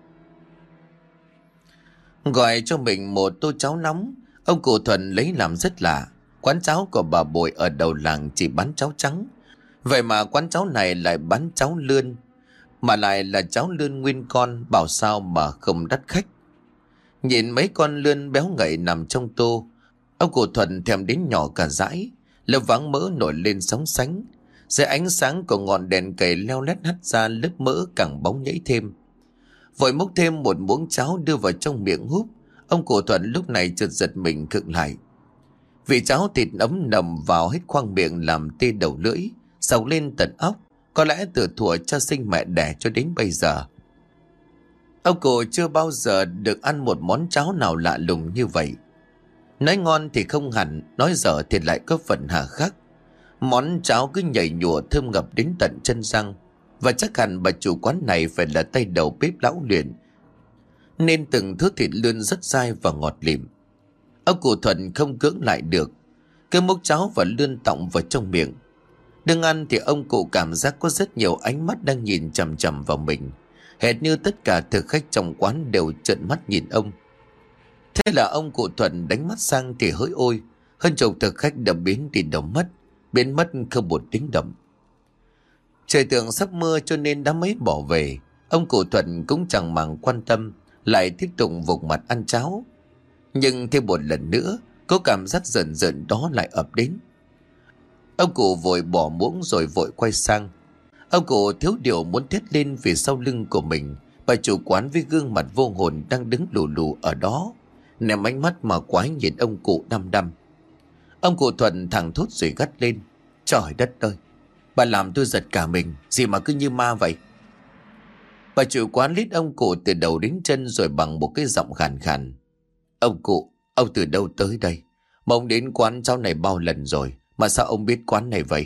Gọi cho mình một tô cháo nóng, ông cụ Thuận lấy làm rất lạ. Quán cháo của bà Bồi ở đầu làng chỉ bán cháo trắng, vậy mà quán cháo này lại bán cháo lươn, mà lại là cháo lươn nguyên con, bảo sao mà không đắt khách. Nhìn mấy con lươn béo ngậy nằm trong tô, ông cụ Thuận thèm đến nhỏ cả dãi. Lớp váng mỡ nổi lên sóng sánh, dưới ánh sáng của ngọn đèn cầy leo lét hắt ra, lớp mỡ càng bóng nhảy thêm. Vội múc thêm một muỗng cháo đưa vào trong miệng húp. Ông cụ Thuận lúc này chợt giật mình khựng lại. Vị cháo thịt ấm nằm vào hết khoang miệng, làm tê đầu lưỡi, sầu lên tận óc. Có lẽ từ thuở cha sinh mẹ đẻ cho đến bây giờ, ông cụ chưa bao giờ được ăn một món cháo nào lạ lùng như vậy. Nói ngon thì không hẳn, nói dở thì lại có phần hà khắc. Món cháo cứ nhảy nhụa thơm ngập đến tận chân răng, và chắc hẳn bà chủ quán này phải là tay đầu bếp lão luyện, nên từng thớ thịt lươn rất dai và ngọt lịm. Ông cụ Thuận không cưỡng lại được, cứ múc cháo và lươn tọng vào trong miệng. Đừng ăn thì ông cụ cảm giác có rất nhiều ánh mắt đang nhìn chằm chằm vào mình, hệt như tất cả thực khách trong quán đều trợn mắt nhìn ông. Thế là ông cụ Thuận đánh mắt sang thì hỡi ôi, hơn chục thực khách đã biến đi đâu mất, biến mất không một tiếng động. Trời tưởng sắp mưa cho nên đã mấy bỏ về. Ông cụ Thuận cũng chẳng màng quan tâm, lại tiếp tục vụt mặt ăn cháo. Nhưng thêm một lần nữa, có cảm giác rợn rợn đó lại ập đến. Ông cụ vội bỏ muỗng rồi vội quay sang. Ông cụ thiếu điều muốn thét lên vì sau lưng của mình, bà chủ quán với gương mặt vô hồn đang đứng lù lù ở đó, ném ánh mắt mà quái nhìn ông cụ đăm đăm. Ông cụ Thuận thẳng thốt rồi gắt lên: Trời đất ơi, bà làm tôi giật cả mình, gì mà cứ như ma vậy? Bà chủ quán lít ông cụ từ đầu đến chân rồi bằng một cái giọng khàn khàn: Ông cụ, ông từ đâu tới đây? Mà ông đến quán cháu này bao lần rồi, mà sao ông biết quán này vậy?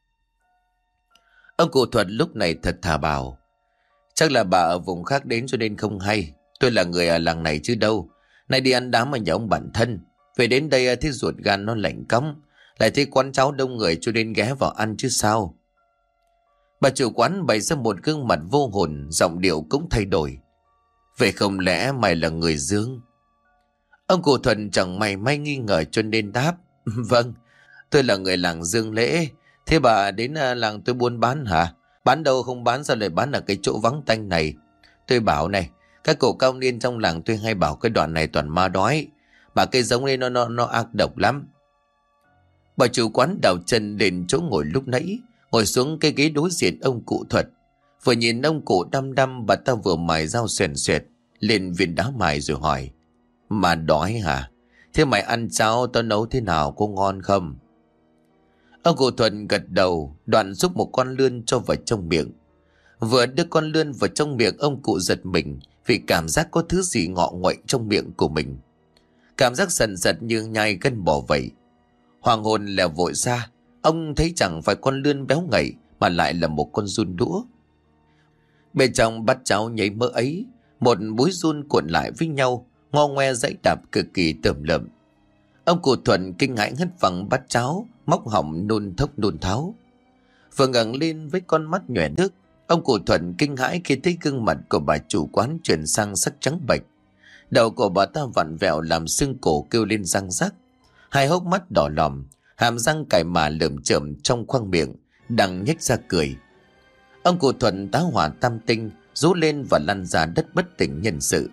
Ông cụ Thuận lúc này thật thà bảo: Chắc là bà ở vùng khác đến cho nên không hay. Tôi là người ở làng này chứ đâu. Nay đi ăn đám ở nhà ông bạn thân, về đến đây thấy ruột gan nó lạnh cóng, lại thấy quán cháo đông người cho nên ghé vào ăn chứ sao. Bà chủ quán bày ra một gương mặt vô hồn, giọng điệu cũng thay đổi: Vậy không lẽ mày là người Dương? Ông cụ Thuận chẳng mày may nghi ngờ cho nên đáp: Vâng, tôi là người làng Dương Lễ. Thế bà đến làng tôi buôn bán hả? Bán đâu không bán, sao lại bán ở cái chỗ vắng tanh này? Tôi bảo này, các cụ cao niên trong làng tôi hay bảo cái đoạn này toàn ma đói, mà cây giống này nó nó nó ác độc lắm. Bà chủ quán đào chân lên chỗ ngồi lúc nãy, ngồi xuống cái ghế đối diện ông cụ Thuật. Vừa nhìn ông cụ đăm đăm, bà ta vừa mài dao xoèn xoẹt lên viên đá mài rồi hỏi: Mà đói hả? Thế mày ăn cháo tao nấu thế nào, có ngon không? Ông cụ Thuận gật đầu, đoạn xúc một con lươn cho vào trong miệng. Vừa đưa con lươn vào trong miệng, ông cụ giật mình vì cảm giác có thứ gì ngọ nguậy trong miệng của mình. Cảm giác sần sật như nhai gân bò vậy. Hoàng hồn lèo vội ra, ông thấy chẳng phải con lươn béo ngậy mà lại là một con giun đũa. Bên trong bát cháo nhảy mỡ ấy, một búi giun cuộn lại với nhau, ngo ngoe dãy đạp cực kỳ tởm lợm. Ông cụ Thuận kinh hãi hất văng bát cháo, móc họng nôn thốc nôn tháo. Vừa ngẩng lên với con mắt nhoẻn nước, ông cụ Thuận kinh hãi khi thấy gương mặt của bà chủ quán chuyển sang sắc trắng bệch. Đầu của bà ta vặn vẹo làm xương cổ kêu lên răng rắc, hai hốc mắt đỏ lòm, hàm răng cải mà lởm chởm trong khoang miệng, đang nhếch ra cười. Ông cụ Thuận tá hỏa tam tinh, rú lên và lăn ra đất bất tỉnh nhân sự.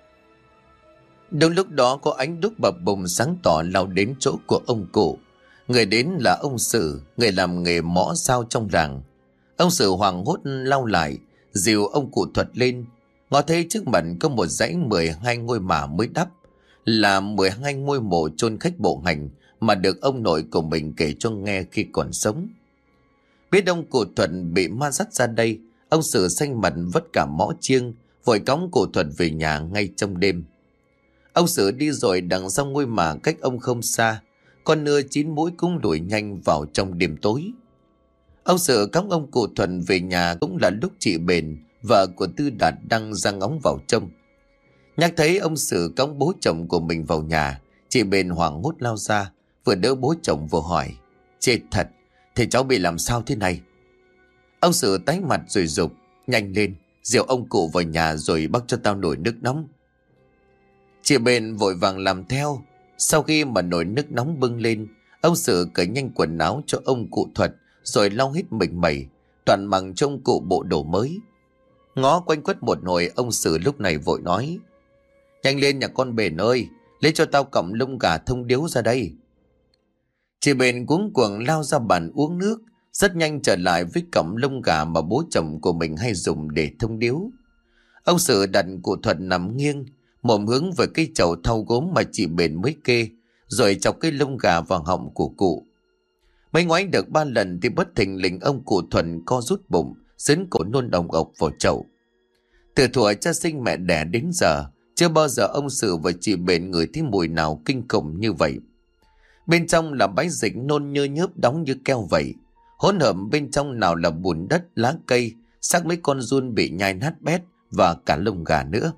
Đúng lúc đó có ánh đuốc bập bùng sáng tỏ lao đến chỗ của ông cụ. Người đến là ông Sử, người làm nghề mõ sao trong làng. Ông Sử hoảng hốt lao lại, dìu ông cụ Thuật lên. Ngó thấy trước mặt có một dãy mười hai ngôi mả mới đắp, là mười hai ngôi mộ chôn khách bộ hành mà được ông nội của mình kể cho nghe khi còn sống. Biết ông cụ Thuận bị ma dắt ra đây, ông Sử xanh mặt vất cả mõ chiêng, vội cõng cụ Thuận về nhà ngay trong đêm. Ông Sử đi rồi đằng sau ngôi mả cách ông không xa, con nưa chín mũi cũng đuổi nhanh vào trong đêm tối. Ông Sử cõng ông cụ Thuận về nhà cũng là lúc chị Bền, vợ của Tư Đạt, đang ra ngóng vào trông. Nhắc thấy ông Sử cõng bố chồng của mình vào nhà, chị Bền hoảng hốt lao ra, vừa đỡ bố chồng vừa hỏi: "Chết thật, thế cháu bị làm sao thế này?" Ông Sử tái mặt rồi giục: "Nhanh lên, dìu ông cụ vào nhà rồi bắc cho tao nồi nước nóng." Chị Bền vội vàng làm theo. Sau khi mà nồi nước nóng bưng lên, ông Sử cởi nhanh quần áo cho ông cụ Thuật, rồi lau hết mình mẩy, toàn mặc cho ông cụ bộ đồ mới. Ngó quanh quất một hồi, ông Sử lúc này vội nói: "Nhanh lên nhà con Bền ơi, lấy cho tao cọng lông gà thông điếu ra đây." Chị Bền cuống cuồng lao ra bàn uống nước, rất nhanh trở lại với cọng lông gà mà bố chồng của mình hay dùng để thông điếu. Ông Sử đặt cụ Thuật nằm nghiêng, mồm hướng về cây chậu thau gốm mà chị Bền mới kê, rồi chọc cái lông gà vào họng của cụ. Mới ngoáy được ba lần thì bất thình lình ông cụ Thuận co rút bụng, dấn cổ nôn ồng ộc vào chậu. Từ thuở cha sinh mẹ đẻ đến giờ, chưa bao giờ ông Sử và chị Bền ngửi thấy mùi nào kinh khủng như vậy. Bên trong là bãi dịch nôn nhơ nhớp đóng như keo vậy, hỗn hợp bên trong nào là bùn đất, lá cây, xác mấy con giun bị nhai nát bét và cả lông gà nữa.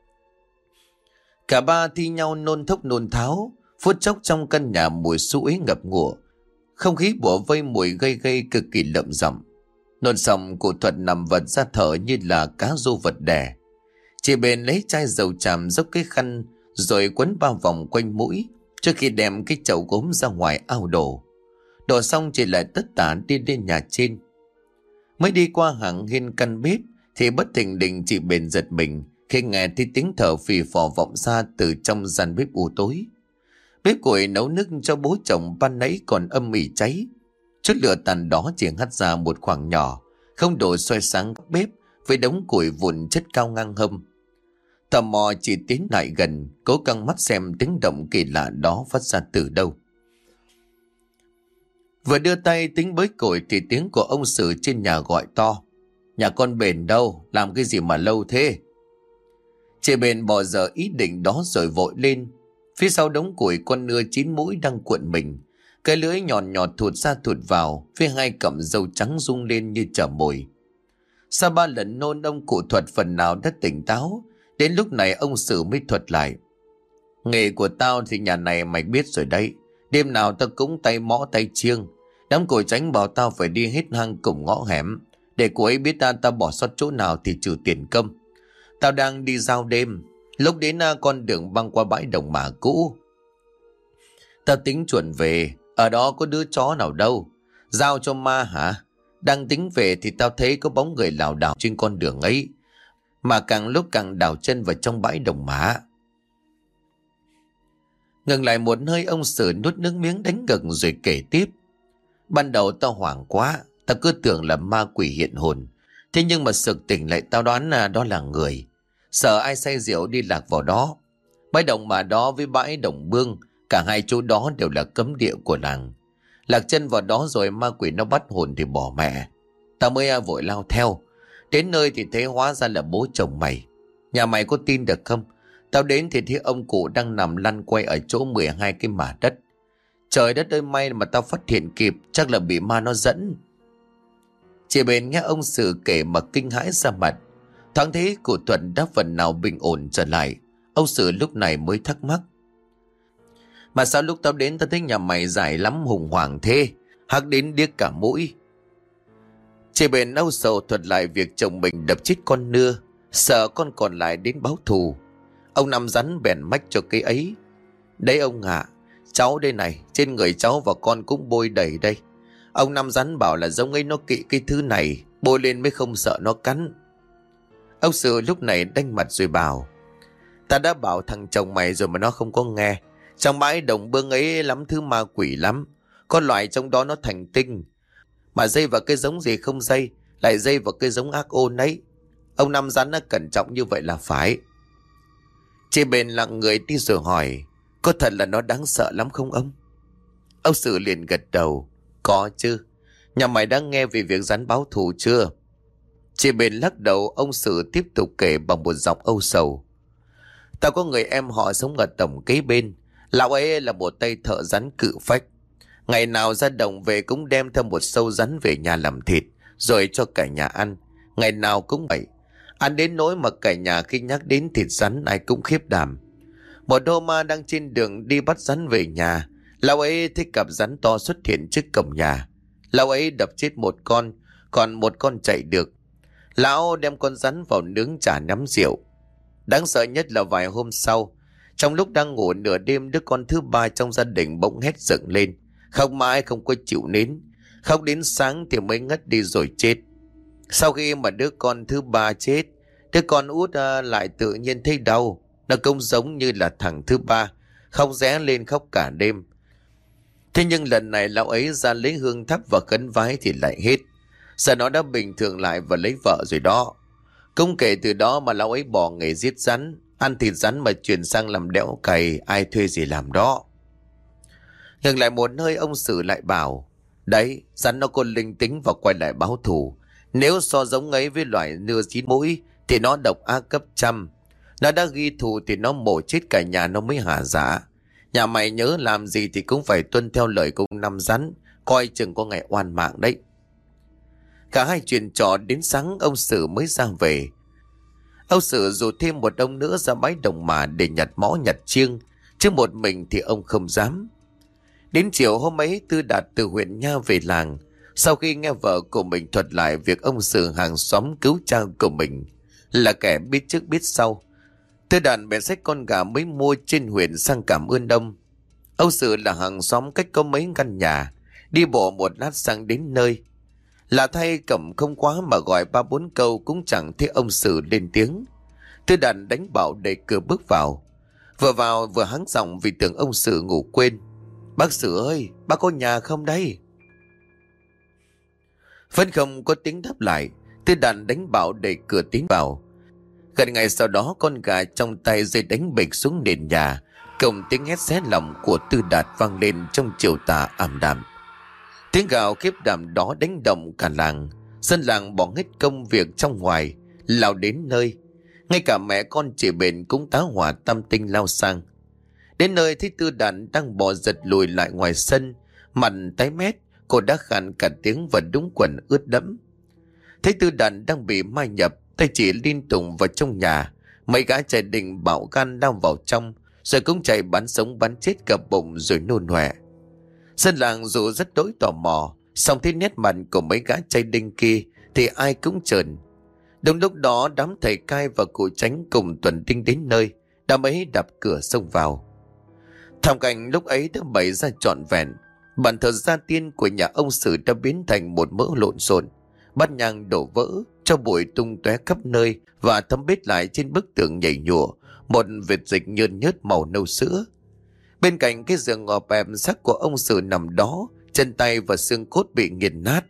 Cả ba thi nhau nôn thốc nôn tháo, phút chốc trong căn nhà mùi xú uế ngập ngụa, không khí bủa vây mùi gây gây cực kỳ lợm giọng. Nôn xong, cụ Thuật nằm vật ra thở như là cá rô vật đẻ. Chị Bền lấy chai dầu tràm dốc cái khăn rồi quấn ba vòng quanh mũi trước khi đem cái chậu gốm ra ngoài ao đổ. Đổ xong chị lại tất tả đi lên nhà trên. Mới đi qua hàng hiên căn bếp thì bất thình lình chị Bền giật mình khi nghe thấy tiếng thở phì phò vọng ra từ trong gian bếp u tối. Bếp củi nấu nước cho bố chồng ban nãy còn âm ỉ cháy. Chút lửa tàn đó chỉ hắt ra một khoảng nhỏ, không đổ soi sáng bếp với đống củi vụn chất cao ngang hông. Tò mò chị tiến lại gần, cố căng mắt xem tiếng động kỳ lạ đó phát ra từ đâu. Vừa đưa tay tính bới củi thì tiếng của ông Sử trên nhà gọi to: "Nhà con Bền đâu? Làm cái gì mà lâu thế?" Chị Bền bỏ dở ý định đó rồi vội lên. Phía sau đống củi, con nưa chín mũi đang cuộn mình, cái lưỡi nhọn nhọt thụt ra thụt vào, phía hai cọng râu trắng rung lên như chở mồi. Sau ba lần nôn, ông cụ Thuật phần nào đã tỉnh táo. Đến lúc này ông Sử mới thuật lại: "Nghề của tao thì nhà này mày biết rồi đấy. Đêm nào tao cũng tay mõ tay chiêng. Đám cồi tránh bảo tao phải đi hết hang cùng ngõ hẻm, để cô ấy biết ta tao bỏ sót chỗ nào thì trừ tiền công. Tao đang đi giao đêm, lúc đến con đường băng qua bãi đồng mả cũ. Tao tính chuẩn về, ở đó có đứa chó nào đâu. Giao cho ma hả? Đang tính về thì tao thấy có bóng người lảo đảo trên con đường ấy, mà càng lúc càng đảo chân vào trong bãi đồng mả." Ngừng lại một hơi, ông Sử nuốt nước miếng đánh ngực rồi kể tiếp: "Ban đầu tao hoảng quá, tao cứ tưởng là ma quỷ hiện hồn. Thế nhưng mà sực tỉnh lại tao đoán là đó là người. Sợ ai say rượu đi lạc vào đó. Bãi đồng mả đó với bãi đồng Bương, cả hai chỗ đó đều là cấm địa của làng. Lạc chân vào đó rồi ma quỷ nó bắt hồn thì bỏ mẹ. Tao mới vội lao theo. Đến nơi thì thấy hóa ra là bố chồng mày. Nhà mày có tin được không? Tao đến thì thấy ông cụ đang nằm lăn quay ở chỗ mười hai cái mả đất. Trời đất ơi, may mà tao phát hiện kịp, chắc là bị ma nó dẫn. Chị Bền nghe ông Sự kể mà kinh hãi ra mặt. Thoáng thấy cụ Thuận đã phần nào bình ổn trở lại, ông Sự lúc này mới thắc mắc: Mà sao lúc tao đến tao thấy nhà mày dài lắm hùng hoàng thế, hắc đến điếc cả mũi? Chị Bền âu sầu thuật lại việc chồng mình đập chết con nưa, sợ con còn lại đến báo thù. Ông Năm rắn bèn mách cho cái ấy: Đấy ông ạ, cháu đây này, trên người cháu và con cũng bôi đầy đây. Ông Năm rắn bảo là giống ấy nó kỵ cái thứ này, bôi lên mới không sợ nó cắn. Ông Sự lúc này đanh mặt rồi bảo: Ta đã bảo thằng chồng mày rồi mà nó không có nghe. Trong bãi đồng bương ấy lắm thứ ma quỷ lắm, có loại trong đó nó thành tinh, mà dây vào cái giống gì không dây, lại dây vào cái giống ác ôn ấy. Ông Năm rắn nó cẩn trọng như vậy là phải. Chị Bền lặng người đi rồi hỏi: Có thật là nó đáng sợ lắm không ông? Ông Sự liền gật đầu: Có chứ. Nhà mày đã nghe về việc rắn báo thù chưa? Chị Bền lắc đầu. Ông Sự tiếp tục kể bằng một giọng âu sầu: Tao có người em họ sống ở tổng kế bên. Lão ấy là một tay thợ rắn cự phách. Ngày nào ra đồng về cũng đem theo một sâu rắn về nhà làm thịt, rồi cho cả nhà ăn. Ngày nào cũng vậy. Ăn đến nỗi mà cả nhà khi nhắc đến thịt rắn ai cũng khiếp đảm. Một hôm ma đang trên đường đi bắt rắn về nhà, lão ấy thấy cặp rắn to xuất hiện trước cổng nhà. Lão ấy đập chết một con, còn một con chạy được. Lão đem con rắn vào nướng chả nắm rượu. Đáng sợ nhất là vài hôm sau, trong lúc đang ngủ nửa đêm, đứa con thứ ba trong gia đình bỗng hét dựng lên, khóc mãi không có chịu nín, khóc đến sáng thì mới ngất đi rồi chết. Sau khi mà đứa con thứ ba chết, đứa con út à, lại tự nhiên thấy đau. Nó cũng giống như là thằng thứ ba, khóc ré lên khóc cả đêm. Thế nhưng lần này lão ấy ra lấy hương thắp và khấn vái thì lại hết. Giờ nó đã bình thường lại và lấy vợ rồi đó. Cũng kể từ đó mà lão ấy bỏ nghề giết rắn, ăn thịt rắn mà chuyển sang làm đẽo cày, ai thuê gì làm đó. Ngừng lại một nơi, ông Sử lại bảo: Đấy, rắn nó có linh tính và quay lại báo thù. Nếu so giống ấy với loài nưa chín mũi thì nó độc ác cấp trăm. Nó đã ghi thù thì nó mổ chết cả nhà nó mới hả dạ. Nhà mày nhớ làm gì thì cũng phải tuân theo lời của Năm rắn, coi chừng có ngày oan mạng đấy. Cả hai chuyện trò đến sáng ông Sử mới ra về. Ông Sử rủ thêm một ông nữa ra bãi đồng mà để nhặt mõ nhặt chiêng, chứ một mình thì ông không dám. Đến chiều hôm ấy, Tư Đạt từ huyện Nha về làng. Sau khi nghe vợ của mình thuật lại việc ông Sử hàng xóm cứu cha của mình, là kẻ biết trước biết sau, Tư Đạt bèn xách con gà mới mua trên huyện sang cảm ơn ông. Ông Sử là hàng xóm cách có mấy căn nhà, đi bộ một lát sang đến nơi. Lạ thay, cổng không khóa mà gọi ba bốn câu cũng chẳng thấy ông Sử lên tiếng. Tư Đạt đánh bảo đẩy cửa bước vào. Vừa vào vừa hắng giọng vì tưởng ông Sử ngủ quên: Bác Sử ơi, bác có nhà không đây? Vẫn không có tiếng đáp lại. Tư Đạt đánh bảo đẩy cửa tiến vào. Gần ngày sau đó, con gà trong tay rơi đánh bịch xuống nền nhà, cùng tiếng hét xé lòng của Tư Đạt vang lên trong chiều tà ảm đạm. Tiếng gào khiếp đảm đó đánh động cả làng. Dân làng bỏ hết công việc trong ngoài, lao đến nơi. Ngay cả mẹ con chị Bền cũng tá hỏa tâm tinh lao sang. Đến nơi thấy Tư Đạt đang bò giật lùi lại ngoài sân, mặt tái mét, cô đã khàn cả tiếng và đúng quần ướt đẫm. Thấy Tư Đạt đang bị mai nhập, tay chỉ liên tục vào trong nhà. Mấy gã trai đình bạo gan lao vào trong, rồi cũng chạy bắn sống bắn chết cả bụng rồi nôn hoẹ. Dân làng dù rất đỗi tò mò, song thấy nét mặt của mấy gã trai đinh kia thì ai cũng trợn. Đúng lúc đó, đám thầy cai và cụ Chánh cùng tuần tinh đến nơi, đám ấy đập cửa xông vào. Thảm cảnh lúc ấy đã bày ra trọn vẹn. Bàn thờ gia tiên của nhà ông Sử đã biến thành một mớ lộn xộn, bát nhang đổ vỡ, cho bụi tung tóe khắp nơi và thấm bết lại trên bức tường nhảy nhụa một vệt dịch nhơn nhớt màu nâu sữa. Bên cạnh cái giường ngọt bẹp xác của ông Sử nằm đó, chân tay và xương cốt bị nghiền nát.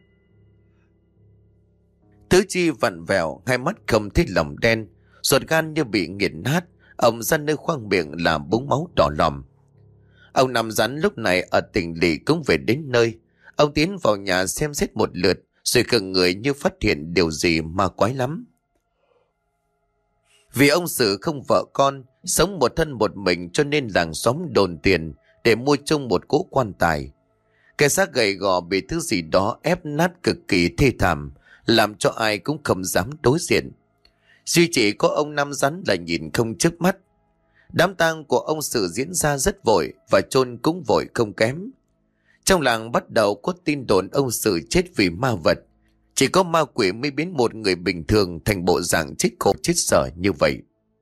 Tứ chi vặn vẹo, hai mắt không thấy lòng đen, ruột gan như bị nghiền nát, ông ra nơi khoang miệng là búng máu đỏ lòm. Ông Năm rắn lúc này ở tỉnh lỵ cũng về đến nơi. Ông tiến vào nhà xem xét một lượt, rồi khựng người như phát hiện điều gì ma quái lắm. Vì ông Sự không vợ con, sống một thân một mình cho nên làng xóm đồn tiền để mua chung một cỗ quan tài. Cái xác gầy gò bị thứ gì đó ép nát cực kỳ thê thảm, làm cho ai cũng không dám đối diện. Duy chỉ có ông Năm Rắn là nhìn không chớp mắt. Đám tang của ông Sự diễn ra rất vội và chôn cũng vội không kém. Trong làng bắt đầu có tin đồn ông Sự chết vì ma vật. Chỉ có ma quỷ mới biến một người bình thường thành bộ dạng chết khổ chết sở như vậy.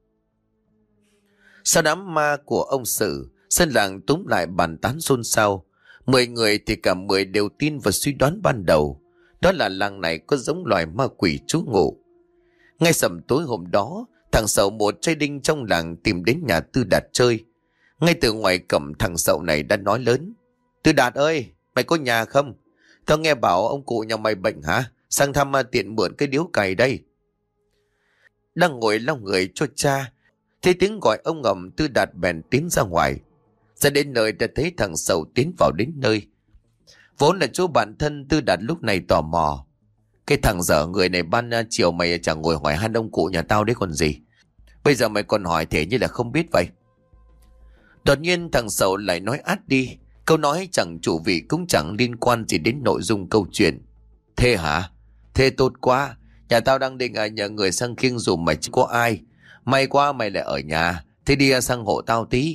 Sau đám ma của ông Sự, dân làng túm lại bàn tán xôn xao. Mười người thì cả mười đều tin và suy đoán ban đầu, đó là làng này có giống loài ma quỷ trú ngụ. Ngay sầm tối hôm đó, thằng Sậu một trai đinh trong làng tìm đến nhà Tư Đạt chơi. Ngay từ ngoài cổng, thằng Sậu này đã nói lớn: "Tư Đạt ơi, mày có nhà không? Tao nghe bảo ông cụ nhà mày bệnh hả? Sang thăm tiện mượn cái điếu cày đây." Đang ngồi lau người cho cha, thấy tiếng gọi ông ngầm, Tư Đạt bèn tiến ra ngoài. Ra đến nơi đã thấy thằng Sậu tiến vào đến nơi. Vốn là chỗ bạn thân, Tư Đạt lúc này tò mò: "Cái thằng dở người này ban chiều mày chẳng ngồi hỏi han ông cụ nhà tao đấy còn gì. Bây giờ mày còn hỏi thế như là không biết vậy." Đột nhiên thằng Sậu lại nói át đi. Câu nói chẳng chủ vị cũng chẳng liên quan gì đến nội dung câu chuyện. "Thế hả? Thế tốt quá. Nhà tao đang định à, nhờ người sang khiêng dùm mà chứ có ai. May quá mày lại ở nhà. Thế đi sang hộ tao tí."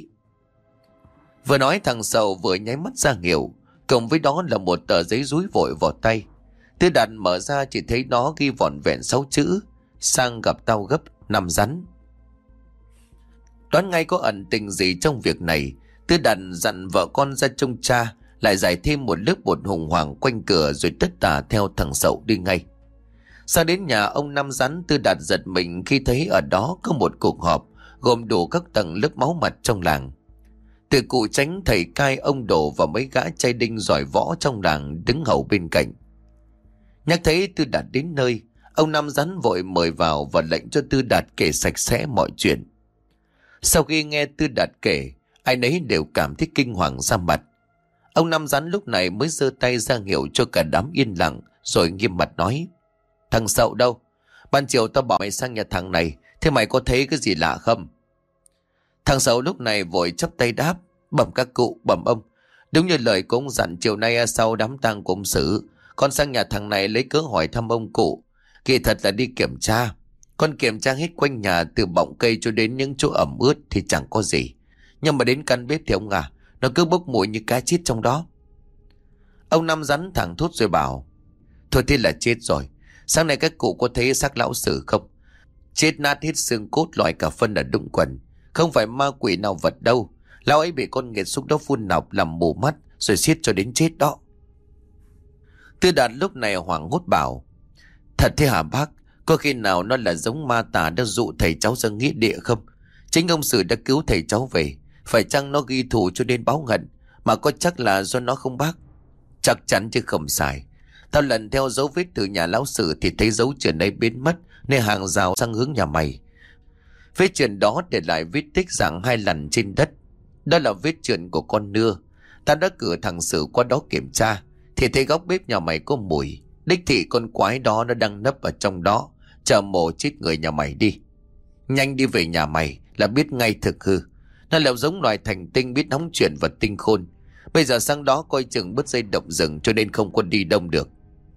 Vừa nói thằng Sậu vừa nháy mắt ra hiệu, cộng với đó là một tờ giấy rúi vội vào tay. Tư Đạt mở ra chỉ thấy nó ghi vỏn vẹn sáu chữ: "Sang gặp tao gấp, Năm Rắn." Đoán ngay có ẩn tình gì trong việc này, Tư Đạt dặn vợ con ra trông cha, lại giải thêm một lớp bột hùng hoàng quanh cửa rồi tất tả theo thằng Sậu đi ngay. Ra đến nhà ông Năm Rắn, Tư Đạt giật mình khi thấy ở đó có một cuộc họp gồm đủ các tầng lớp máu mặt trong làng. Từ cụ Chánh, thầy cai, ông Đồ và mấy gã trai đinh giỏi võ trong làng đứng hầu bên cạnh. Nhắc thấy Tư Đạt đến nơi, ông Năm Rắn vội mời vào và lệnh cho Tư Đạt kể sạch sẽ mọi chuyện. Sau khi nghe Tư Đạt kể, ai nấy đều cảm thấy kinh hoàng ra mặt. Ông Năm Rắn lúc này mới giơ tay ra hiệu cho cả đám yên lặng, rồi nghiêm mặt nói: "Thằng Sậu đâu? Ban chiều tao bảo mày sang nhà thằng này, thế mày có thấy cái gì lạ không?" Thằng Sậu lúc này vội chắp tay đáp: "Bẩm các cụ, bẩm ông. Đúng như lời của ông dặn, chiều nay sau đám tang của ông Sử, con sang nhà thằng này lấy cớ hỏi thăm ông cụ. Kỳ thật là đi kiểm tra. Con kiểm tra hết quanh nhà từ bọng cây cho đến những chỗ ẩm ướt thì chẳng có gì. Nhưng mà đến căn bếp thì ông à, nó cứ bốc mùi như cá chết trong đó." Ông Năm Rắn thẳng thốt rồi bảo: "Thôi thế là chết rồi. Sáng nay các cụ có thấy xác lão Sử không? Chết nát hết xương cốt, loại cả phân ở đũng quần. Không phải ma quỷ nào vật đâu. Lão ấy bị con nghiệt xúc đó phun nọc làm mù mắt rồi xiết cho đến chết đó." Tư Đạt lúc này hoảng hốt bảo: "Thật thế hả bác? Có khi nào nó là giống ma tà đã dụ thầy cháu ra nghĩa địa không? Chính ông Sử đã cứu thầy cháu về. Phải chăng nó ghi thù cho nên báo hận? Mà có chắc là do nó không bác?" "Chắc chắn chứ không sai. Tao lần theo dấu vết từ nhà lão Sử thì thấy dấu chuyền ấy biến mất, nên hàng rào sang hướng nhà mày. Vết chuyền đó để lại vết tích dạng hai lần trên đất. Đó là vết chuyền của con nưa. Ta đã cử thằng Sử qua đó kiểm tra, thì thấy góc bếp nhà mày có mùi. Đích thị con quái đó nó đang nấp ở trong đó, chờ mổ chết người nhà mày đi. Nhanh đi về nhà mày là biết ngay thực hư. Nó là giống loài thành tinh biết nóng chuyển và tinh khôn. Bây giờ sang đó coi chừng bứt dây động rừng cho nên không có đi đông được."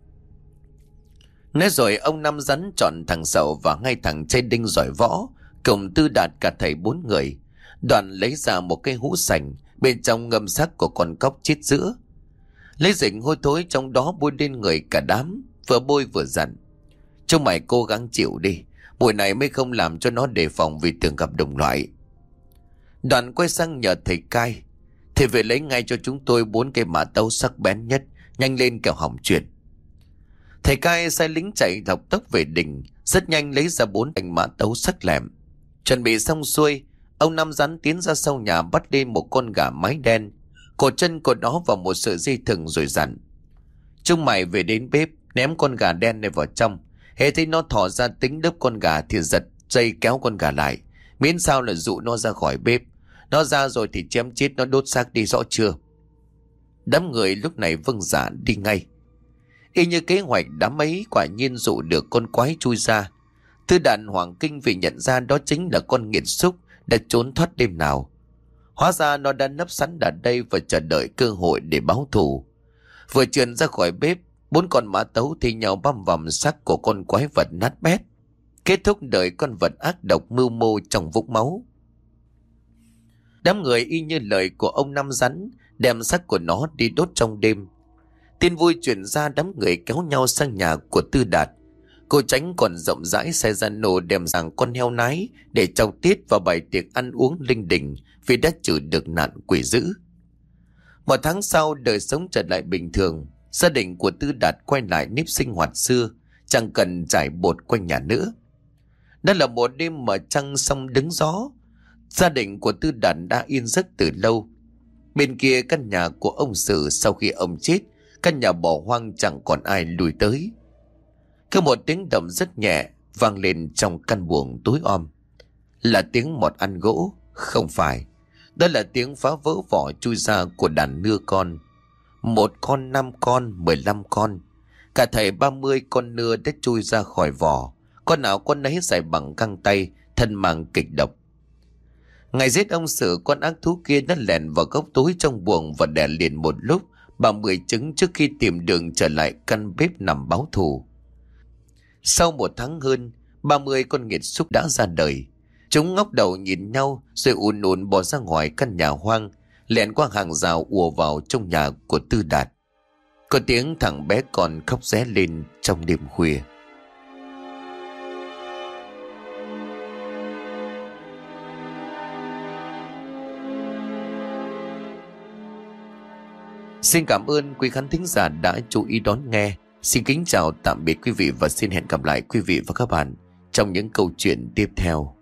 Nói rồi ông Năm Rắn chọn thằng Sậu và ngay thằng trai đinh giỏi võ cùng Tư Đạt cả thầy bốn người. Đoàn lấy ra một cái hũ sành, bên trong ngâm xác của con cóc chết giữa. Lấy dịch hôi thối trong đó bôi lên người cả đám, vừa bôi vừa dặn: "Chúng mày cố gắng chịu đi, buổi này mới không làm cho nó đề phòng vì tưởng gặp đồng loại." Đoàn quay sang nhờ thầy cai: "Thầy về lấy ngay cho chúng tôi bốn cây mã tấu sắc bén nhất, nhanh lên kẻo hỏng chuyện." Thầy cai sai lính chạy thọc tốc về đình, rất nhanh lấy ra bốn thanh mã tấu sắc lẹm. Chuẩn bị xong xuôi, ông Năm Rắn tiến ra sau nhà bắt lên một con gà mái đen, cột chân của nó vào một sợi dây thừng rồi dặn: "Chúng mày về đến bếp, ném con gà đen này vào trong. Hễ thấy nó thò ra tính đớp con gà thì giật dây kéo con gà lại, miễn sao là dụ nó ra khỏi bếp. Nó ra rồi thì chém chết nó, đốt xác đi, rõ chưa?" Đám người lúc này vâng dạ đi ngay. Y như kế hoạch, đám ấy quả nhiên dụ được con quái chui ra. Tư Đạt hoảng kinh vì nhận ra đó chính là con nghiệt xúc đã trốn thoát đêm nào. Hóa ra nó đã nấp sẵn ở đây và chờ đợi cơ hội để báo thù. Vừa trườn ra khỏi bếp, bốn con mã tấu thi nhau băm vằm xác của con quái vật nát bét, kết thúc đời con vật ác độc mưu mô trong vũng máu. Đám người y như lời của ông Năm Rắn, đem xác của nó đi đốt trong đêm. Tin vui truyền ra, đám người kéo nhau sang nhà của Tư Đạt. Cô Tránh còn rộng rãi xe ra nổ đem rằng con heo nái để trao tiết và bày tiệc ăn uống linh đình vì đã trừ được nạn quỷ dữ. Một tháng sau, đời sống trở lại bình thường. Gia đình của Tư Đạt quay lại nếp sinh hoạt xưa, chẳng cần trải bột quanh nhà nữa. Đó là một đêm mà trăng sông đứng gió. Gia đình của Tư Đạt đã yên giấc từ lâu. Bên kia căn nhà của ông Sử, sau khi ông chết, căn nhà bỏ hoang chẳng còn ai lùi tới. Có một tiếng động rất nhẹ vang lên trong căn buồng tối om. Là tiếng mọt ăn gỗ? Không phải. Đó là tiếng phá vỡ vỏ chui ra của đàn nưa con. Một con, năm con, mười lăm con. Cả thảy ba mươi con nưa đã chui ra khỏi vỏ. Con nào con nấy dài bằng găng tay, thân mang kịch độc. Ngày giết ông Sử, con ác thú kia đã lẻn vào góc tối trong buồng và đẻ liền một lúc ba mươi trứng trước khi tìm đường trở lại căn bếp nằm báo thù. Sau một tháng hơn, ba mươi con nghiệt xúc đã ra đời. Chúng ngóc đầu nhìn nhau rồi ùn ùn bỏ ra ngoài căn nhà hoang, lẻn qua hàng rào ùa vào trong nhà của Tư Đạt. Có tiếng thằng bé con khóc ré lên trong đêm khuya. Xin cảm ơn quý khán thính giả đã chú ý đón nghe. Xin kính chào tạm biệt quý vị và xin hẹn gặp lại quý vị và các bạn trong những câu chuyện tiếp theo.